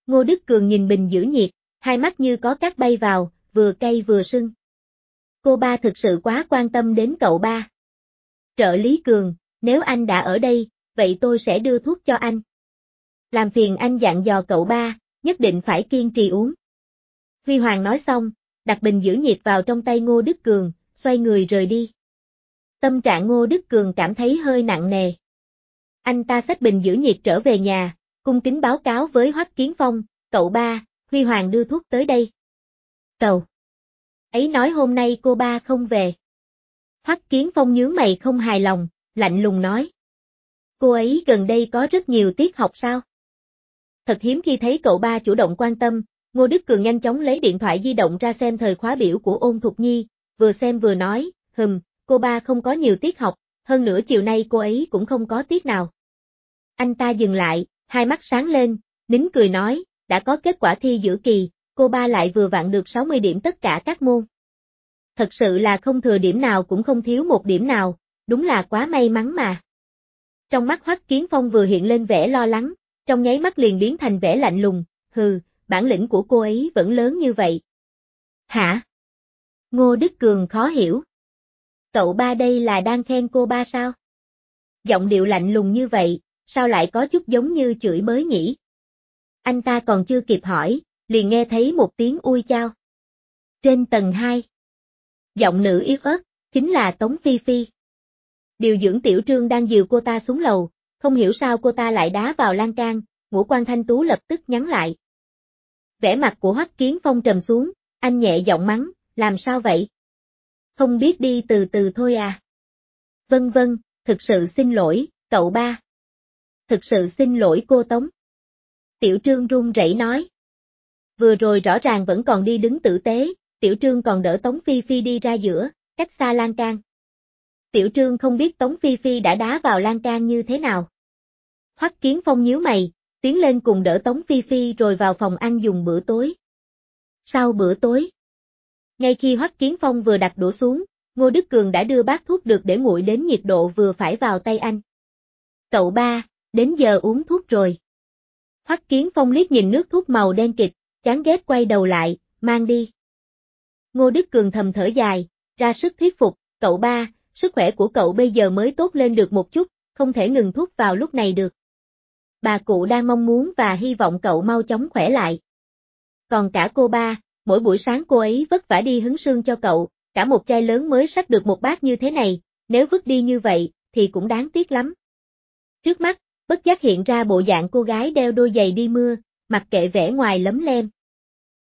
Ngô Đức Cường nhìn bình giữ nhiệt, hai mắt như có cát bay vào, vừa cay vừa sưng. Cô ba thực sự quá quan tâm đến cậu ba. Trợ lý Cường, nếu anh đã ở đây, vậy tôi sẽ đưa thuốc cho anh. Làm phiền anh dặn dò cậu ba, nhất định phải kiên trì uống. Huy Hoàng nói xong, đặt bình giữ nhiệt vào trong tay Ngô Đức Cường, xoay người rời đi. Tâm trạng Ngô Đức Cường cảm thấy hơi nặng nề. Anh ta xách bình giữ nhiệt trở về nhà, cung kính báo cáo với Hoắc Kiến Phong, cậu ba, Huy Hoàng đưa thuốc tới đây. Tàu. Ấy nói hôm nay cô ba không về. Hoắc Kiến Phong nhướng mày không hài lòng, lạnh lùng nói. Cô ấy gần đây có rất nhiều tiết học sao? Thật hiếm khi thấy cậu ba chủ động quan tâm, Ngô Đức Cường nhanh chóng lấy điện thoại di động ra xem thời khóa biểu của Ôn Thục Nhi, vừa xem vừa nói, cô ba không có nhiều tiết học, hơn nữa chiều nay cô ấy cũng không có tiết nào. Anh ta dừng lại, hai mắt sáng lên, nín cười nói, đã có kết quả thi giữa kỳ, cô ba lại vừa vặn được 60 điểm tất cả các môn. Thật sự là không thừa điểm nào cũng không thiếu một điểm nào, đúng là quá may mắn mà. Trong mắt Hoắc Kiến Phong vừa hiện lên vẻ lo lắng, trong nháy mắt liền biến thành vẻ lạnh lùng, bản lĩnh của cô ấy vẫn lớn như vậy. Hả? Ngô Đức Cường khó hiểu. Cậu ba đây là đang khen cô ba sao? Giọng điệu lạnh lùng như vậy, sao lại có chút giống như chửi bới nhỉ? Anh ta còn chưa kịp hỏi, liền nghe thấy một tiếng ui chao. Trên tầng 2. Giọng nữ yếu ớt, chính là Tống Phi Phi. Điều dưỡng Tiểu Trương đang dìu cô ta xuống lầu, không hiểu sao cô ta lại đá vào lan can, ngũ quan thanh tú lập tức nhắn lại. Vẻ mặt của Hoắc Kiến Phong trầm xuống, anh nhẹ giọng mắng, làm sao vậy? Không biết đi từ từ thôi à? Vâng, thực sự xin lỗi, cậu ba. Thực sự xin lỗi cô Tống. Tiểu Trương run rẩy nói. Vừa rồi rõ ràng vẫn còn đi đứng tử tế, Tiểu Trương còn đỡ Tống Phi Phi đi ra giữa, cách xa lan can. Tiểu Trương không biết Tống Phi Phi đã đá vào lan can như thế nào. Hoắc Kiến Phong nhíu mày, tiến lên cùng đỡ Tống Phi Phi rồi vào phòng ăn dùng bữa tối. Sau bữa tối, ngay khi Hoắc Kiến Phong vừa đặt đũa xuống, Ngô Đức Cường đã đưa bát thuốc được để nguội đến nhiệt độ vừa phải vào tay anh. Cậu ba, đến giờ uống thuốc rồi. Hoắc Kiến Phong liếc nhìn nước thuốc màu đen kịt, chán ghét quay đầu lại, mang đi. Ngô Đức Cường thầm thở dài, ra sức thuyết phục, cậu ba, sức khỏe của cậu bây giờ mới tốt lên được một chút, không thể ngừng thuốc vào lúc này được. Bà cụ đang mong muốn và hy vọng cậu mau chóng khỏe lại. Còn cả cô ba, mỗi buổi sáng cô ấy vất vả đi hứng sương cho cậu, cả một chai lớn mới xách được một bát như thế này, nếu vứt đi như vậy, thì cũng đáng tiếc lắm. Trước mắt, bất giác hiện ra bộ dạng cô gái đeo đôi giày đi mưa, mặc kệ vẻ ngoài lấm lem.